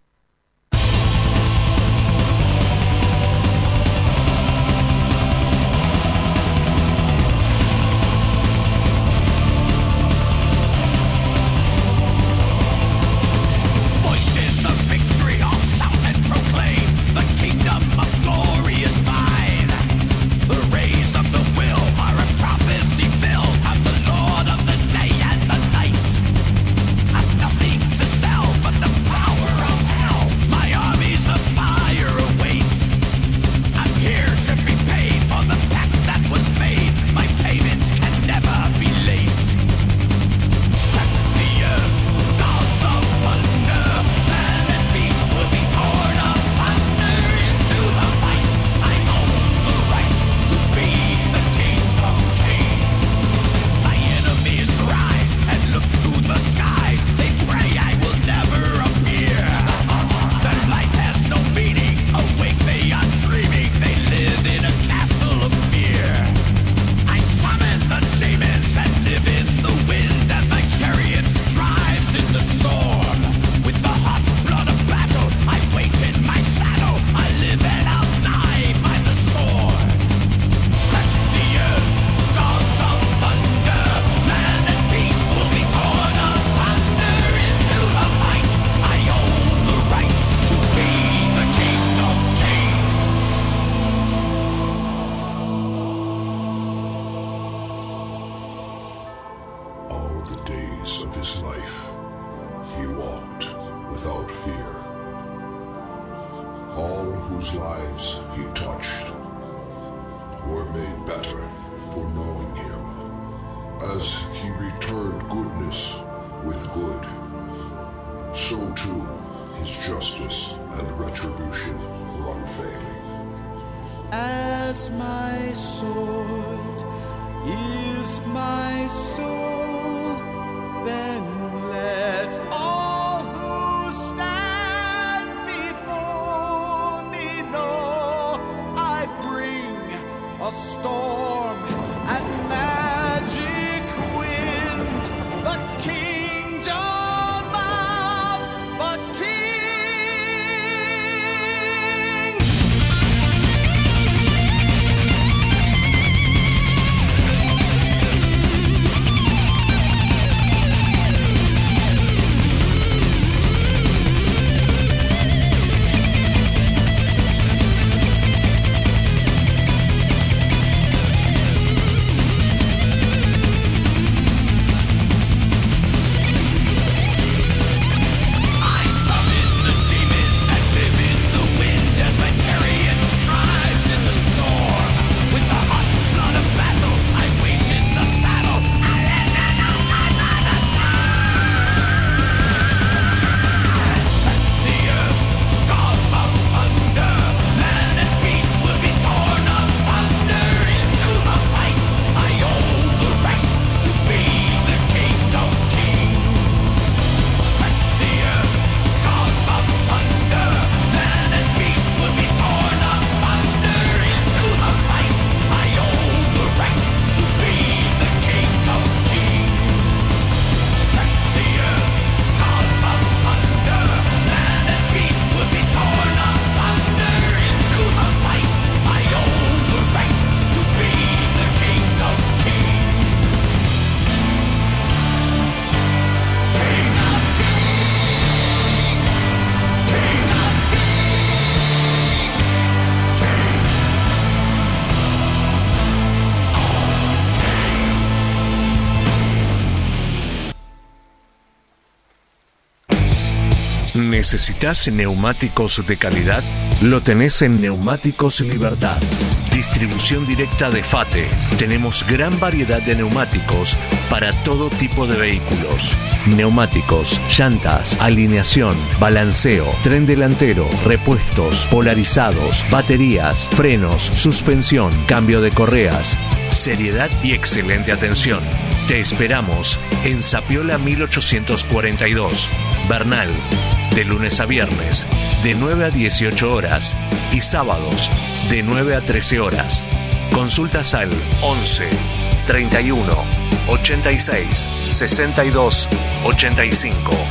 ¿Necesitas neumáticos de calidad? Lo tenés en Neumáticos Libertad. Distribución directa de FATE. Tenemos gran variedad de neumáticos para todo tipo de vehículos. Neumáticos, llantas, alineación, balanceo, tren delantero, repuestos, polarizados, baterías, frenos, suspensión, cambio de correas. Seriedad y excelente atención. Te esperamos en Zapiola mil ochocientos cuarenta y dos, Bernal, de lunes a viernes, de nueve a dieciocho horas y sábados, de nueve a trece horas. Consultas al once, treinta y uno, ochenta y seis, sesenta y dos, ochenta y cinco.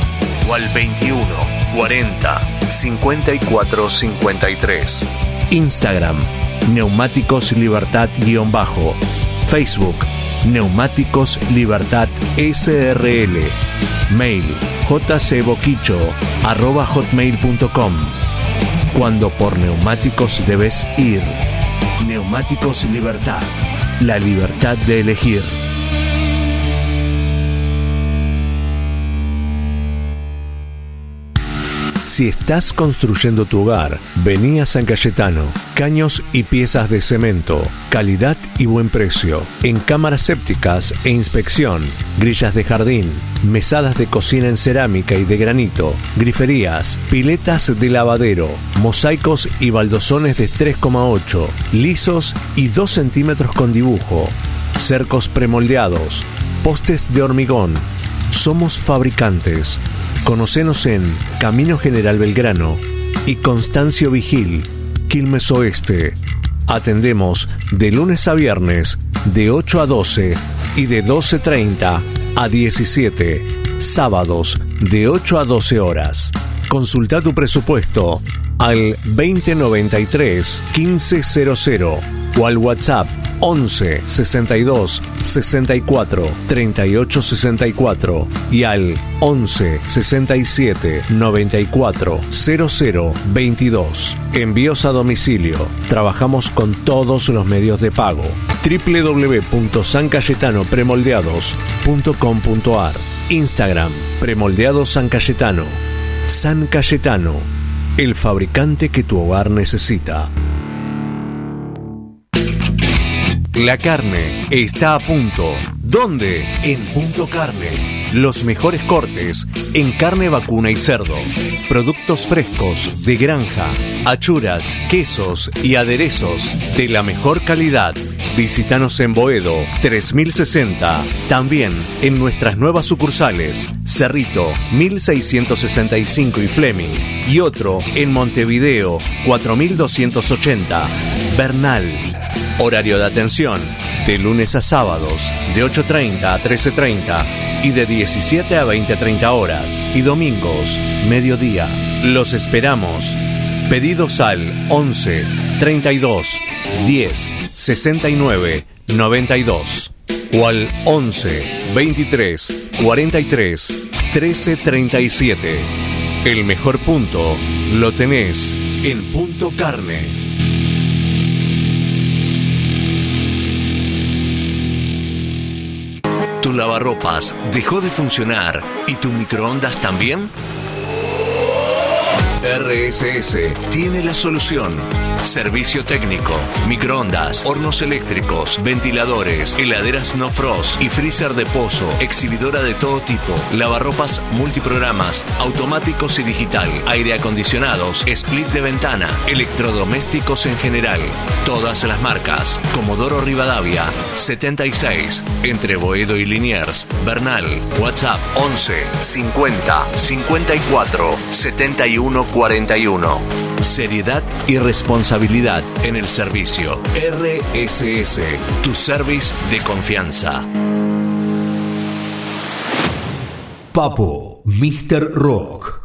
o al veintiuno cuarenta cincuenta y cuatro cincuenta y tres. Instagram, Neumáticos Libertad guión bajo. Facebook, Neumáticos Libertad S R L. Mail, jcboquicho arroba hotmail punto com. Cuando por neumáticos debes ir. Neumáticos Libertad. La libertad de elegir. Si estás construyendo tu hogar, vení a San Cayetano. Caños y piezas de cemento, calidad y buen precio. En cámaras sépticas e inspección, grillas de jardín, mesadas de cocina en cerámica y de granito, griferías, piletas de lavadero, mosaicos y baldosones de tres coma ocho, lisos y dos centímetros con dibujo, cercos premoldeados, postes de hormigón. Somos fabricantes. Conocenos en Camino General Belgrano y Constancio Vigil, Quilmes Oeste. Atendemos de lunes a viernes de ocho a doce y de doce treinta a diecisiete. Sábados de ocho a doce horas. Consulta tu presupuesto al veinte noventa y tres quince cero cero o al WhatsApp once sesenta y dos sesenta y cuatro treinta y ocho sesenta y cuatro y al once sesenta y siete noventa y cuatro cero cero veintidós. Envíos a domicilio. Trabajamos con todos los medios de pago. w w w punto san cayetano premoldeados punto com punto a r. Instagram, Premoldeados San Cayetano. San Cayetano, el fabricante que tu hogar necesita. La carne está a punto. ¿Dónde? En Punto Carne. Los mejores cortes en carne vacuna y cerdo. Productos frescos de granja, achuras, quesos y aderezos de la mejor calidad. Visítanos en Boedo tres mil sesenta. También en nuestras nuevas sucursales Cerrito mil seiscientos sesenta y cinco y Fleming. Y otro en Montevideo cuatro mil doscientos ochenta. Bernal. Horario de atención de lunes a sábados de ocho treinta a trece treinta y de diecisiete a veinte treinta horas y domingos mediodía. Los esperamos. Pedidos al once treinta y dos diez sesenta y nueve noventa y dos o al once veintitrés cuarenta y tres trece treinta y siete. El mejor punto lo tenés en Punto Carne. ¿Tu lavarropas dejó de funcionar y tu microondas también? R S S tiene la solución. Servicio técnico, microondas, hornos eléctricos, ventiladores, heladeras no frost y freezer de pozo, exhibidora de todo tipo, lavarropas multiprogramas, automáticos y digital, aire acondicionados, split de ventana, electrodomésticos en general. Todas las marcas. Comodoro Rivadavia, setenta y seis, entre Boedo y Liniers, Bernal. WhatsApp once cincuenta cincuenta y cuatro setenta y uno cuarenta y uno. Seriedad y responsabilidad en el servicio. R S S, tu service de confianza. Papo, míster Rock.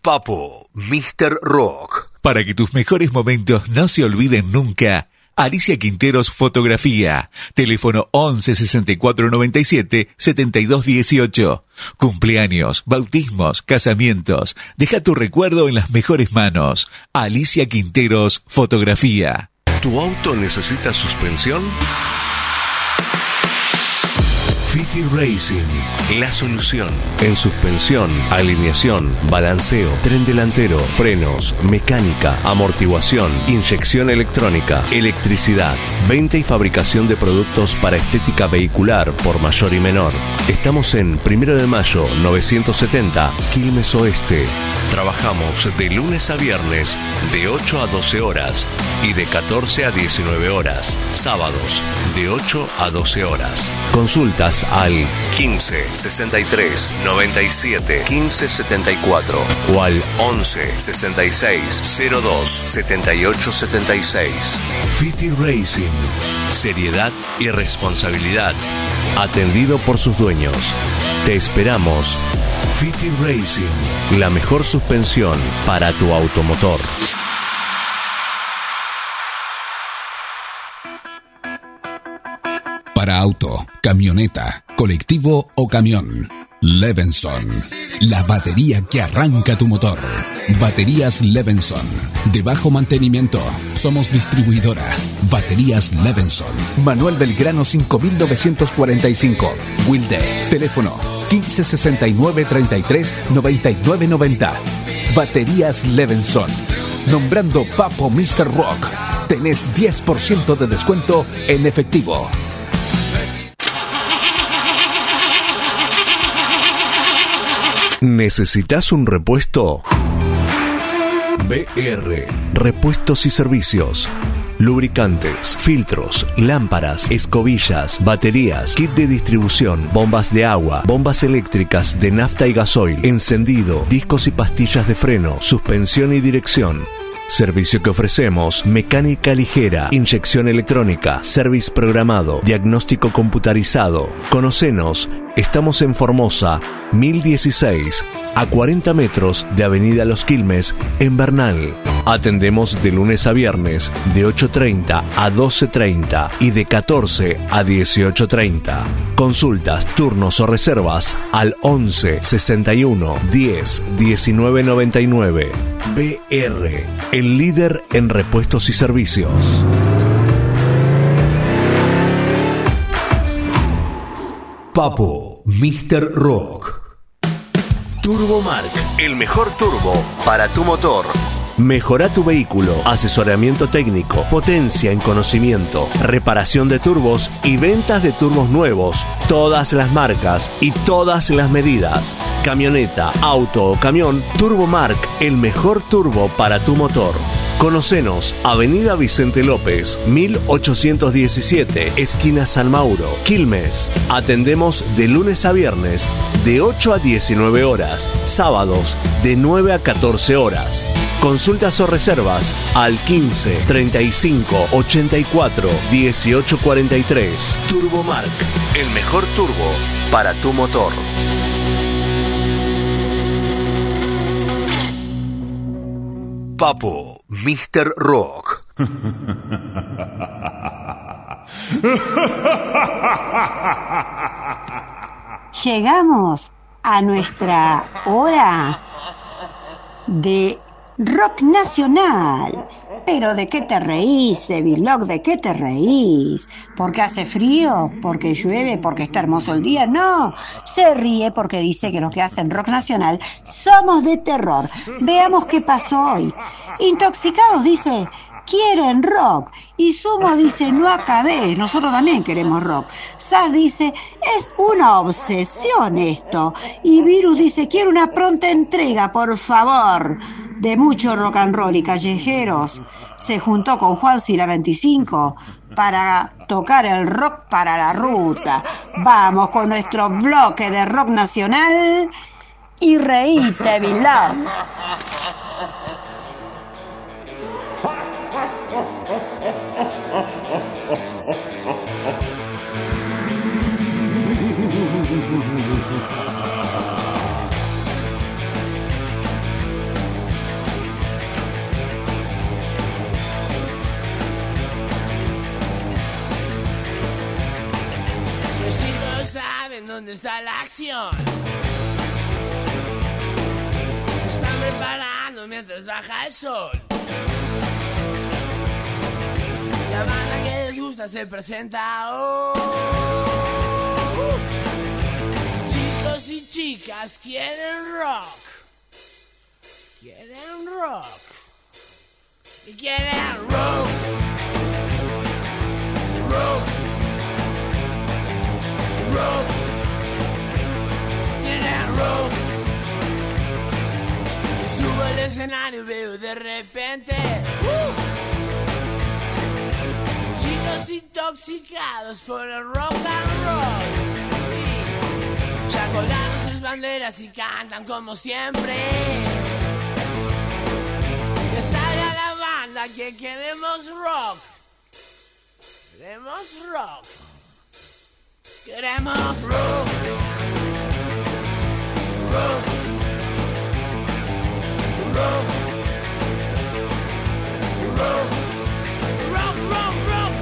Papo, míster Rock. Para que tus mejores momentos no se olviden nunca, Alicia Quinteros Fotografía. Teléfono once sesenta y cuatro noventa y siete setenta y dos dieciocho. Cumpleaños, bautismos, casamientos. Deja tu recuerdo en las mejores manos. Alicia Quinteros Fotografía. ¿Tu auto necesita suspensión? Fiti Racing, la solución en suspensión, alineación, balanceo, tren delantero, frenos, mecánica, amortiguación, inyección electrónica, electricidad, venta y fabricación de productos para estética vehicular por mayor y menor. Estamos en Primero de Mayo novecientos setenta, Quilmes Oeste. Trabajamos de lunes a viernes de ocho a doce horas y de catorce a diecinueve horas. Sábados de ocho a doce horas. Consultas al quince sesenta y tres noventa y siete quince setenta y cuatro o al once sesenta y seis cero dos setenta y ocho setenta y seis. Fiti Racing, seriedad y responsabilidad, atendido por sus dueños. Te esperamos. Fiti Racing, la mejor suspensión para tu automotor. Para auto, camioneta, colectivo o camión. Levenson, la batería que arranca tu motor. Baterías Levenson, de bajo mantenimiento. Somos distribuidora. Baterías Levenson. Manuel Belgrano cinco mil novecientos cuarenta y cinco. Wilde. Teléfono quince sesenta y nueve treinta y tres noventa y nueve noventa. Baterías Levenson. Nombrando Papo míster Rock, tenés diez por ciento de descuento en efectivo. ¿Necesitas un repuesto? B R, Repuestos y Servicios. Lubricantes, filtros, lámparas, escobillas, baterías, kit de distribución, bombas de agua, bombas eléctricas de nafta y gasoil, encendido, discos y pastillas de freno, suspensión y dirección. Servicio que ofrecemos: mecánica ligera, inyección electrónica, service programado, diagnóstico computarizado. Conocenos, estamos en Formosa, mil dieciséis, a cuarenta metros de Avenida Los Quilmes, en Bernal. Atendemos de lunes a viernes, de ocho treinta a doce treinta y de catorce a dieciocho treinta. Consultas, turnos o reservas al once sesenta y uno diez diecinueve noventa y nueve. B R, el líder en repuestos y servicios. Papo, míster Rock. Turbomark, el mejor turbo para tu motor. Mejora tu vehículo, asesoramiento técnico, potencia en conocimiento, reparación de turbos y ventas de turbos nuevos, todas las marcas y todas las medidas. Camioneta, auto o camión, Turbomark, el mejor turbo para tu motor. Conocenos, Avenida Vicente López, mil ochocientos diecisiete, esquina San Mauro, Quilmes. Atendemos de lunes a viernes, de ocho a diecinueve horas, sábados de nueve a catorce horas. Consultas o reservas al quince treinta y cinco ochenta y cuatro dieciocho cuarenta y tres. Turbomark, el mejor turbo para tu motor. Papo, míster Rock. Llegamos a nuestra hora de rock nacional. Pero ¿de qué te reís, Evilog? ¿De qué te reís? ¿Porque hace frío? ¿Porque llueve? ¿Porque está hermoso el día? No, se ríe porque dice que los que hacen rock nacional somos de terror. Veamos qué pasó hoy. Intoxicados dice: quieren rock. Y Sumo dice: no acabé, nosotros también queremos rock. Saz dice: es una obsesión esto. Y Virus dice: quiero una pronta entrega, por favor, de mucho rock and roll. Y Callejeros se juntó con Juan Sila veinticinco para tocar el rock para la ruta. Vamos con nuestro bloque de rock nacional y reíte, Vilán. gusta la acción. Están preparando mientras baja el sol. La banda que les gusta se presenta hoy. Chicos y chicas quieren rock. Quieren rock. Y quieren rock. Rock. Rock. Quieren rock. Subo al escenario y veo de repente uh, chicos intoxicados por el rock and roll. Sí, ya colgaron sus banderas y cantan como siempre. Que salga la banda que queremos rock. Queremos rock. Queremos rock. Rock. Rock. Rock. Rock, rock, rock.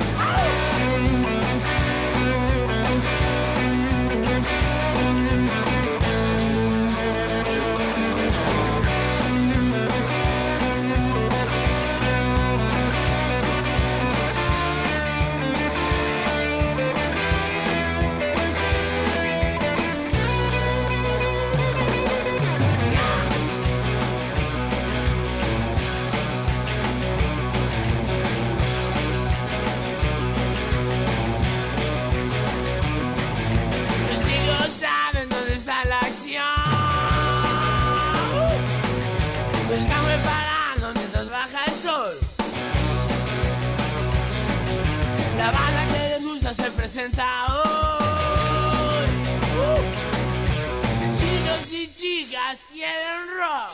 La banda que les gusta se presenta hoy. Uh. Chicos y chicas quieren rock.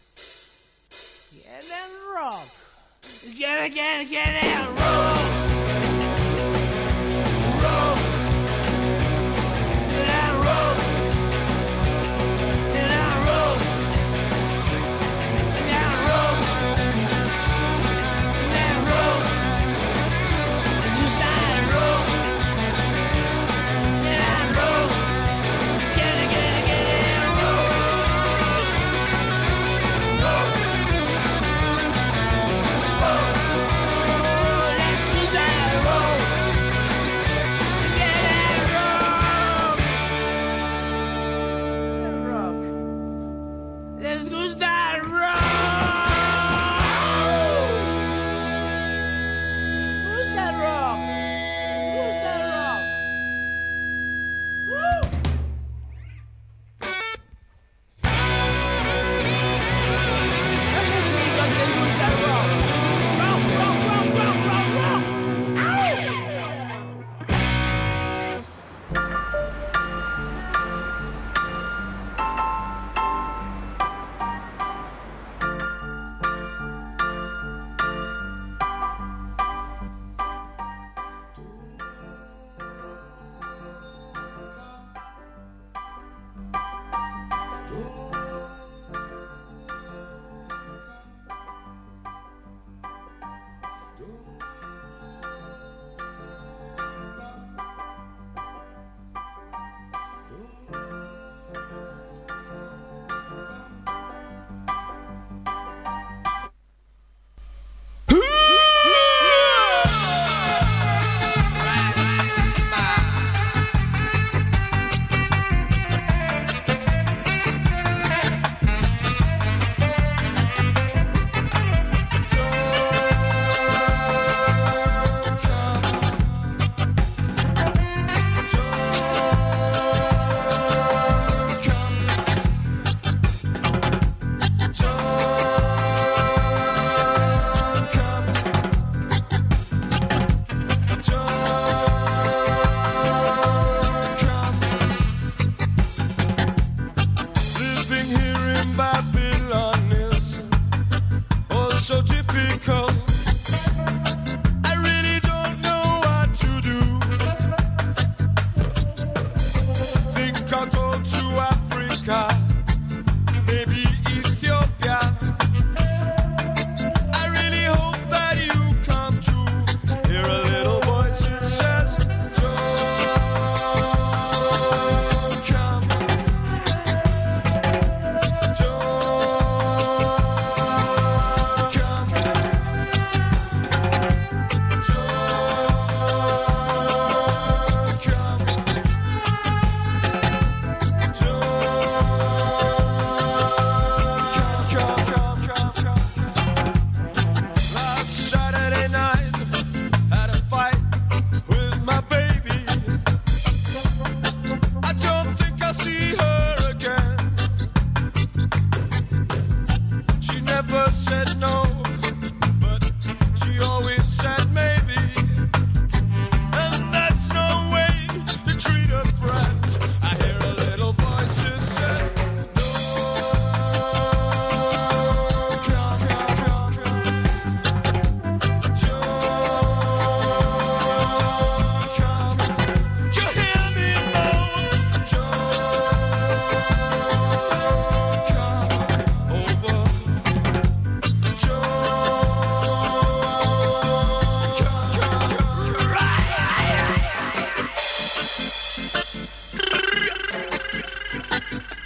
Quieren rock. Quieren, quieren, quieren rock. Rock. Quieren rock. Quieren rock. Quieren rock. Quieren rock. Come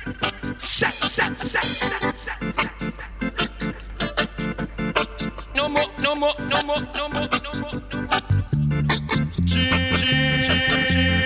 No more, no more, no more, no more, no more, no more. Chee, chee, chee, chee.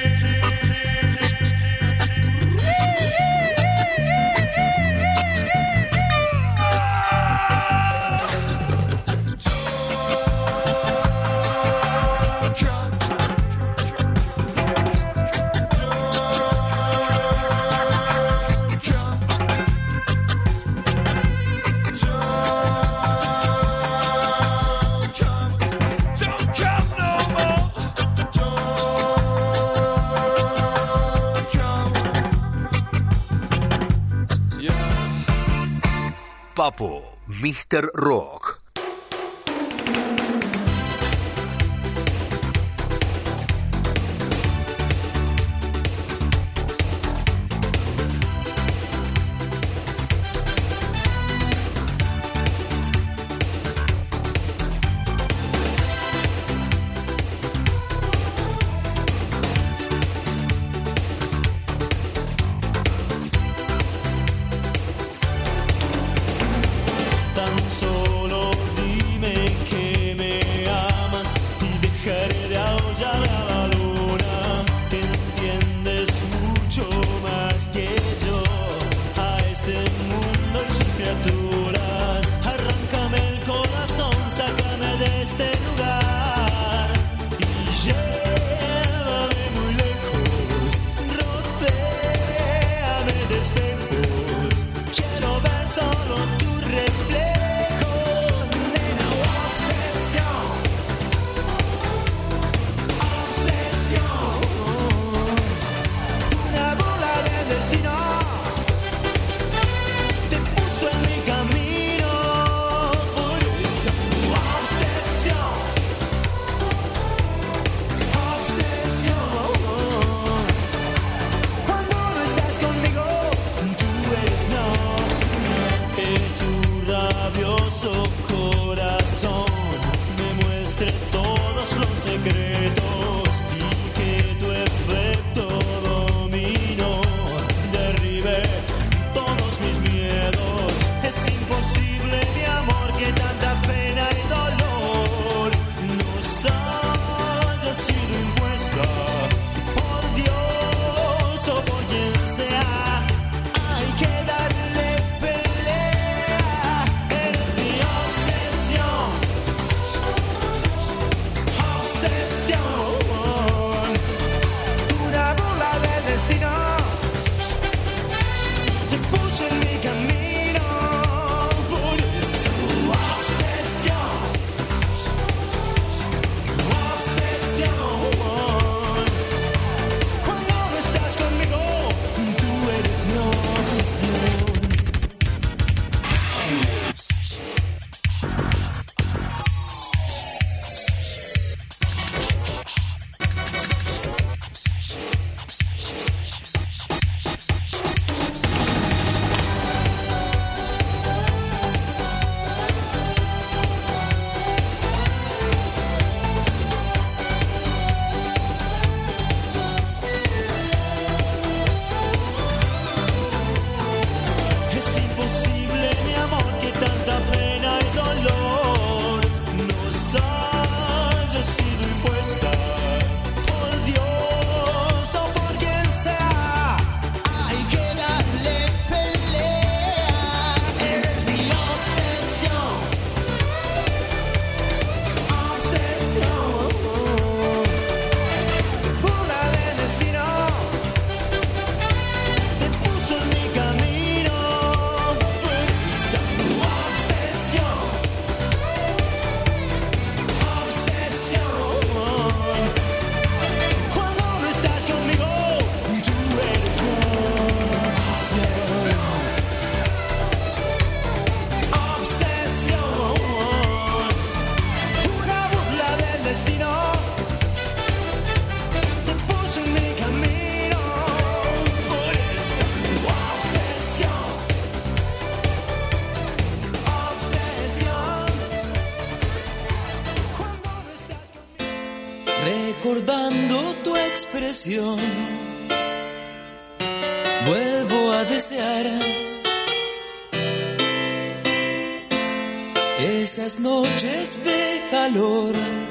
Papo, míster Rock. Recordando tu expresión, vuelvo a desear esas noches de calor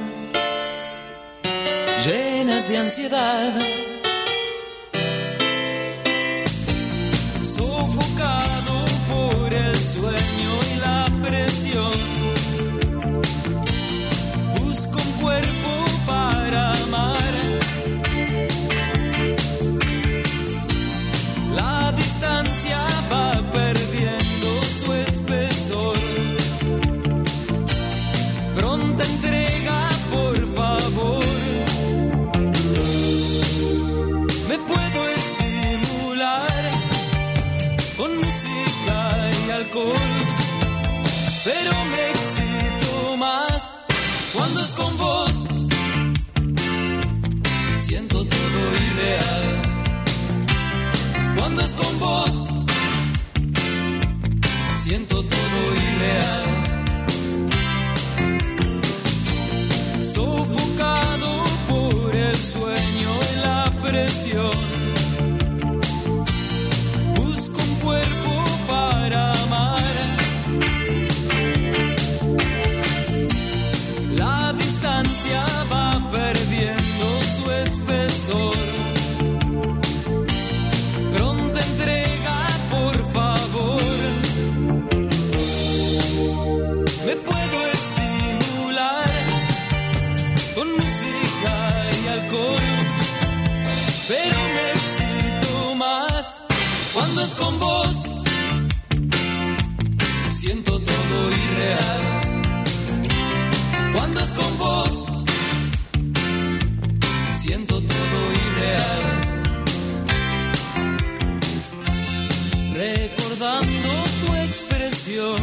llenas de ansiedad, sofocado por el sueño y la presión. Busco un cuerpo para amar. La distancia va perdiendo su espesor. Pronta entrega, por favor. Me puedo estimular con música y alcohol, pero me excito más cuando es con vos. Siento todo irreal cuando es con vos. Siento todo irreal. Sofocado por el sueño y la presión. Busco un cuerpo para amar. La distancia va perdiendo su espesor. Pronta entrega, por favor. Me puedo estimular con música y alcohol, pero me excito más cuando es con vos. Siento todo irreal cuando es con vos. Siento todo irreal. Recordando tu expresión,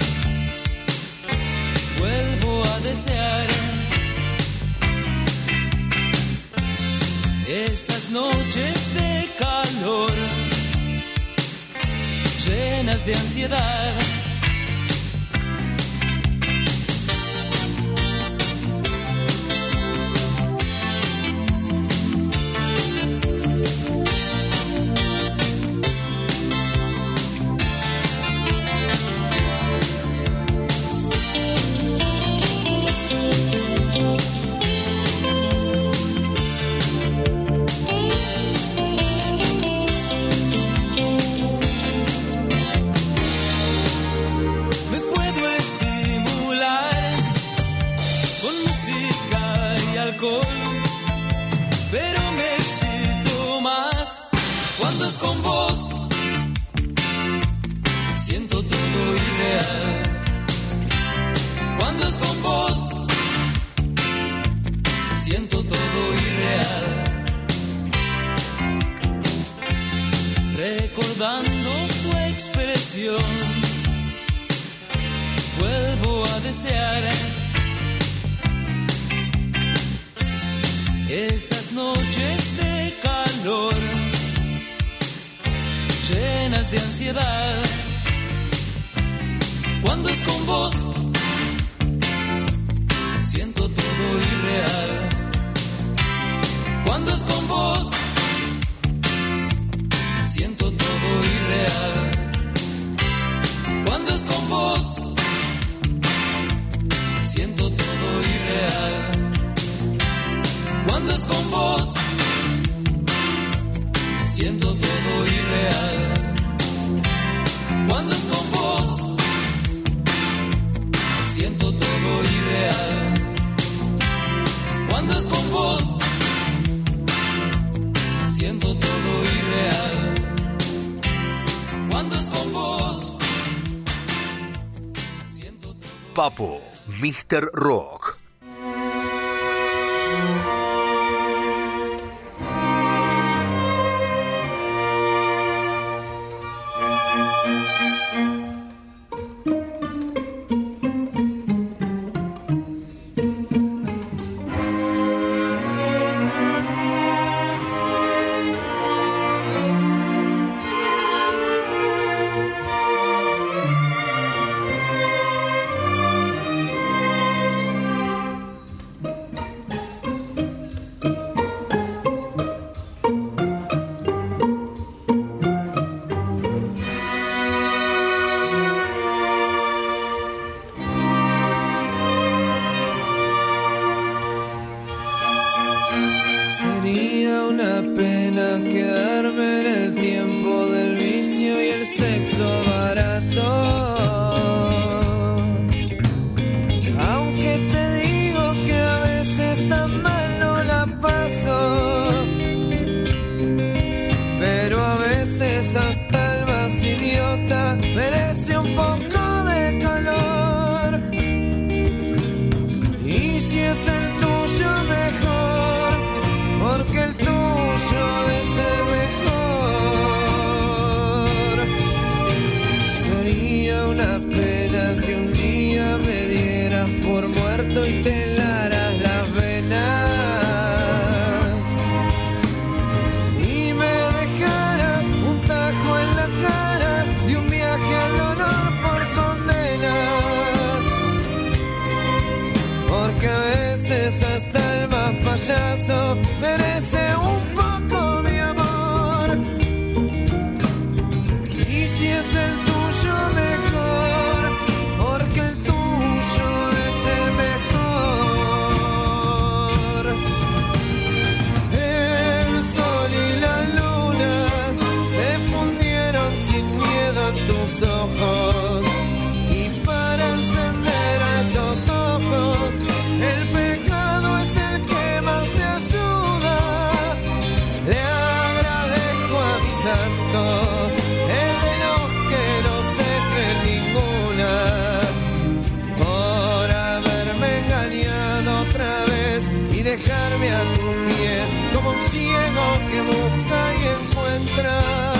vuelvo a desear esas noches de calor llenas de ansiedad. Pero me excito más cuando es con vos. Siento todo irreal cuando es con vos. Siento todo irreal. Recordando tu expresión, vuelvo a desear esas noches de calor llenas de ansiedad. Cuando es con vos, siento todo irreal. Cuando es con vos, siento todo irreal. Cuando es con vos, siento todo irreal. Cuando es con vos, siento todo irreal. Cuando es con vos, siento todo irreal. Cuando es con vos, siento todo irreal. Cuando es con vos, siento todo. Papo, míster Rock. sexo barato. Aunque te digo que a veces tan mal no la paso, pero a veces hasta el más idiota merece un poco de calor. Y si es el tuyo mejor, porque el tuyo es el mejor. Sería una pena que un día me dieras por muerto y te helaras las venas y me dejaras un tajo en la cara y un viaje al dolor por condena. Porque a veces hasta el más payaso merece un poco de amor. Y si es el tuyo mejor, porque el tuyo es el mejor. El sol y la luna se fundieron sin miedo en tus ojos, y para encender a esos ojos el pecado es el que más me ayuda. Le agradezco a mi santo, el de los que no se cree ninguna, por haberme engañado otra vez y dejarme a tus pies como un ciego que busca y encuentra,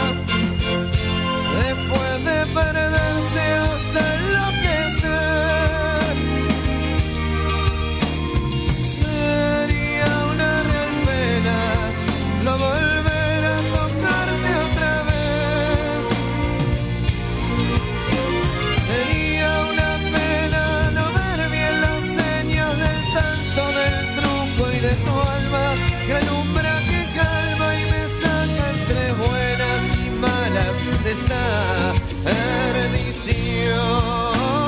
después de perderse hasta enloquecer. Sería una real pena no volver a tocarte otra vez. Sería una pena no ver bien las señas del tanto, del truco y de tu alma que alumbra, que calma y me saca entre buenas y malas de esta perdición.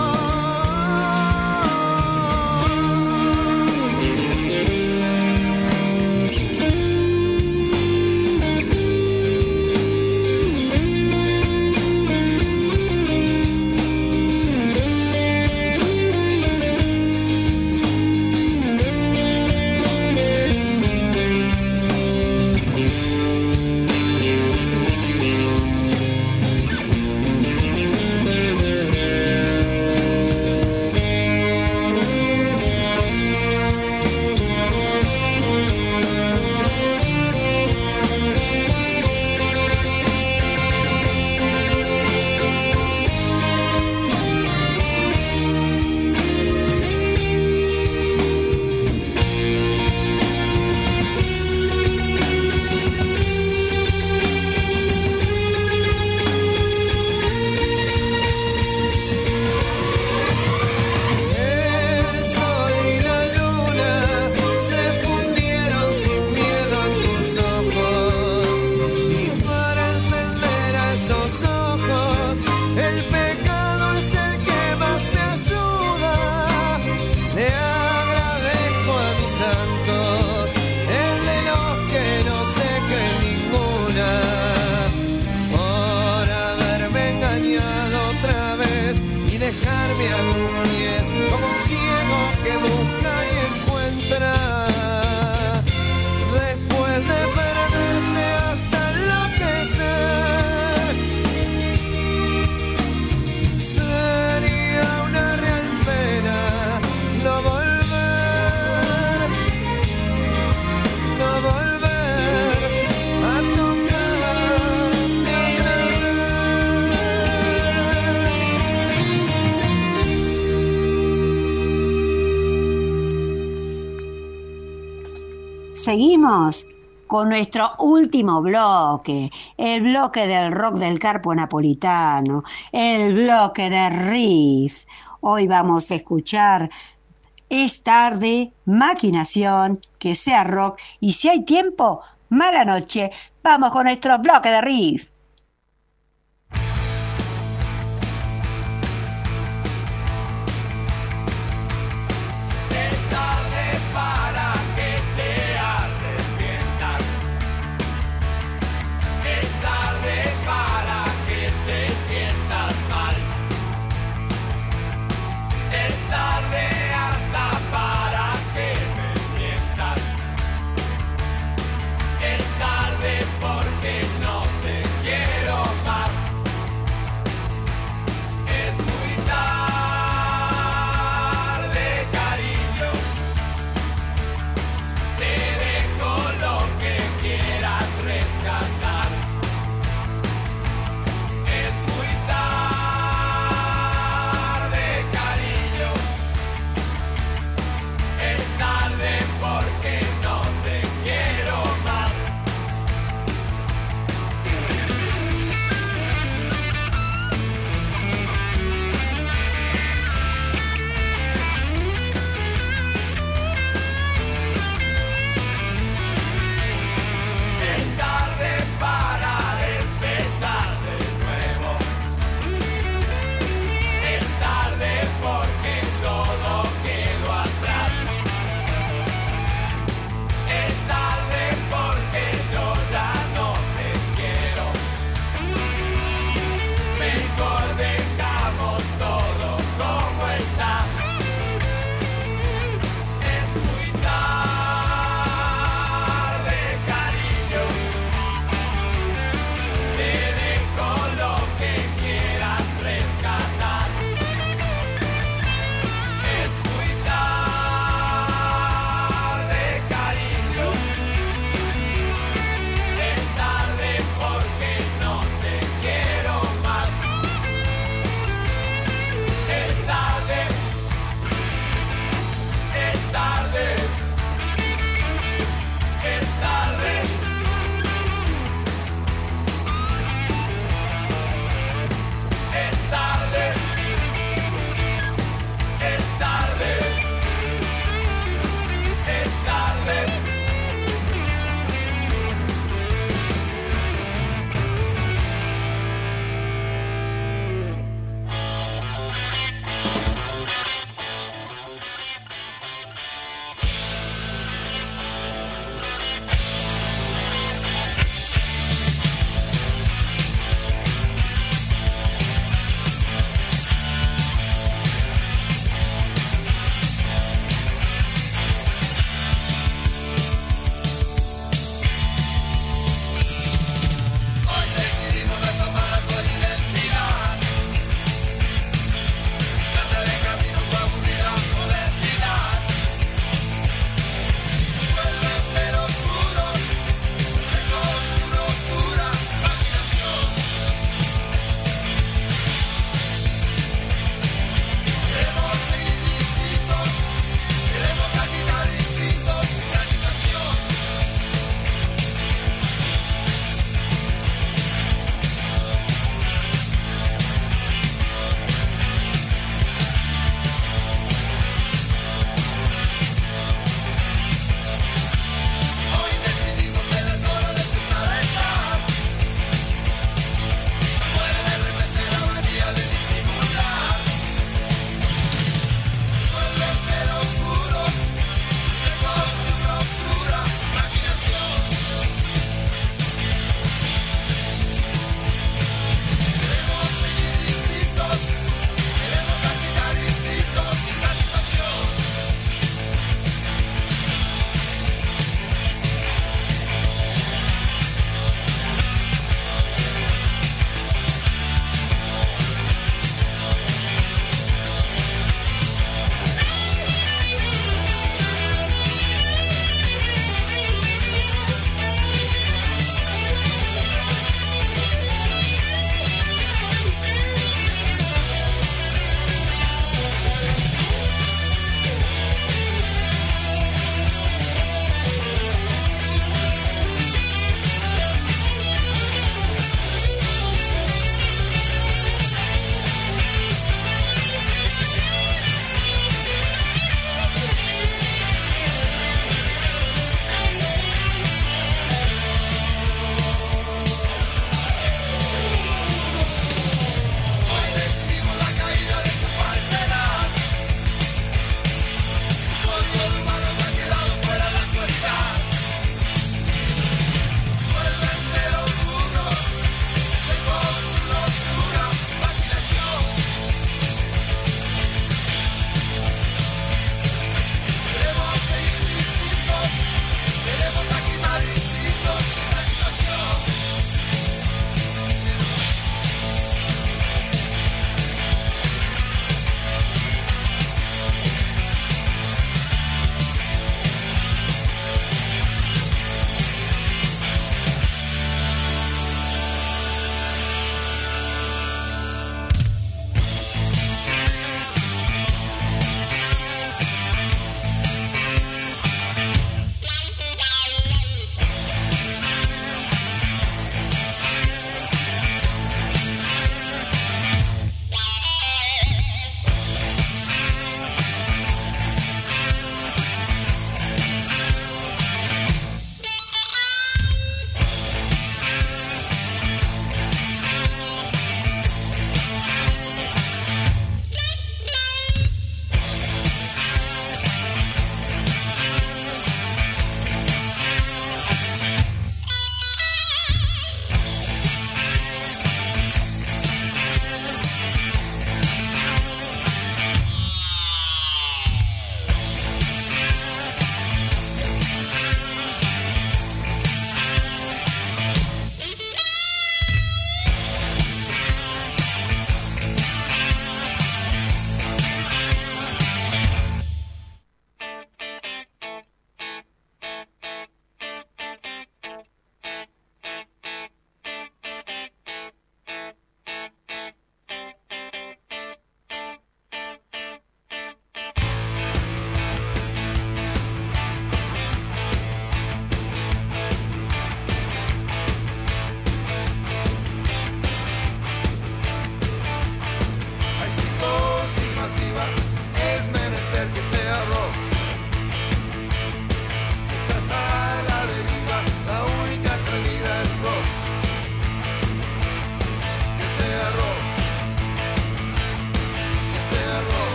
Dejarme a tus pies como un ciego que busca y encuentra, después de perderse hasta enloquecer. Sería una real pena no volver, no volver a tocarte otra vez. Seguimos con nuestro último bloque, el bloque del rock del Carpo Napolitano, el bloque de riff. Hoy vamos a escuchar Es tarde, Maquinación, Que sea rock, y si hay tiempo, Mala noche. Vamos con nuestro bloque de riff. Es tarde para que te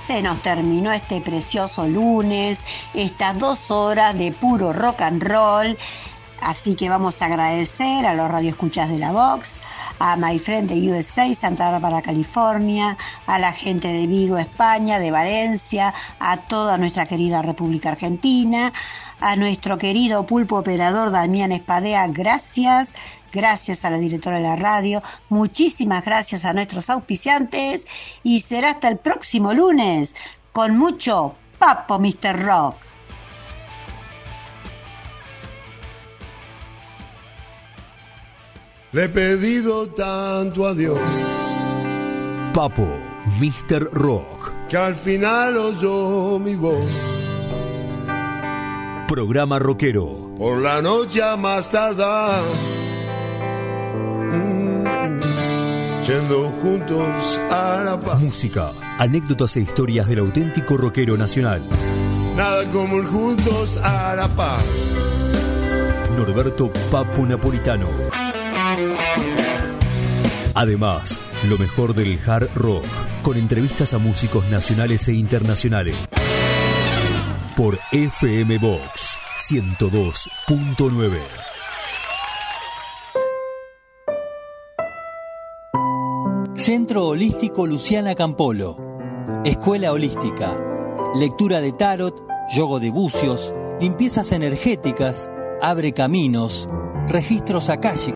Se nos terminó este precioso lunes, estas dos horas de puro rock and roll. Así que vamos a agradecer a los radioescuchas de la Vox, a My Friend de U S A, Santa Bárbara, California, a la gente de Vigo, España, de Valencia, a toda nuestra querida República Argentina, a nuestro querido pulpo operador Damián Espadea, gracias. Gracias a la directora de la radio, muchísimas gracias a nuestros auspiciantes y será hasta el próximo lunes con mucho Papo mister Rock. Le he pedido tanto a Dios, Papo mister Rock, que al final oyó mi voz. Programa rockero. Por la noche a más tardar, yendo juntos a la paz. Música, anécdotas e historias del auténtico rockero nacional. Nada como el juntos a la paz. Norberto Papo Napolitano. Además, lo mejor del hard rock, con entrevistas a músicos nacionales e internacionales. Por F M Vox ciento dos punto nueve. Centro Holístico Luciana Campolo. Escuela Holística. Lectura de tarot, yogo de bucios, limpiezas energéticas, abre caminos, registros akáshicos.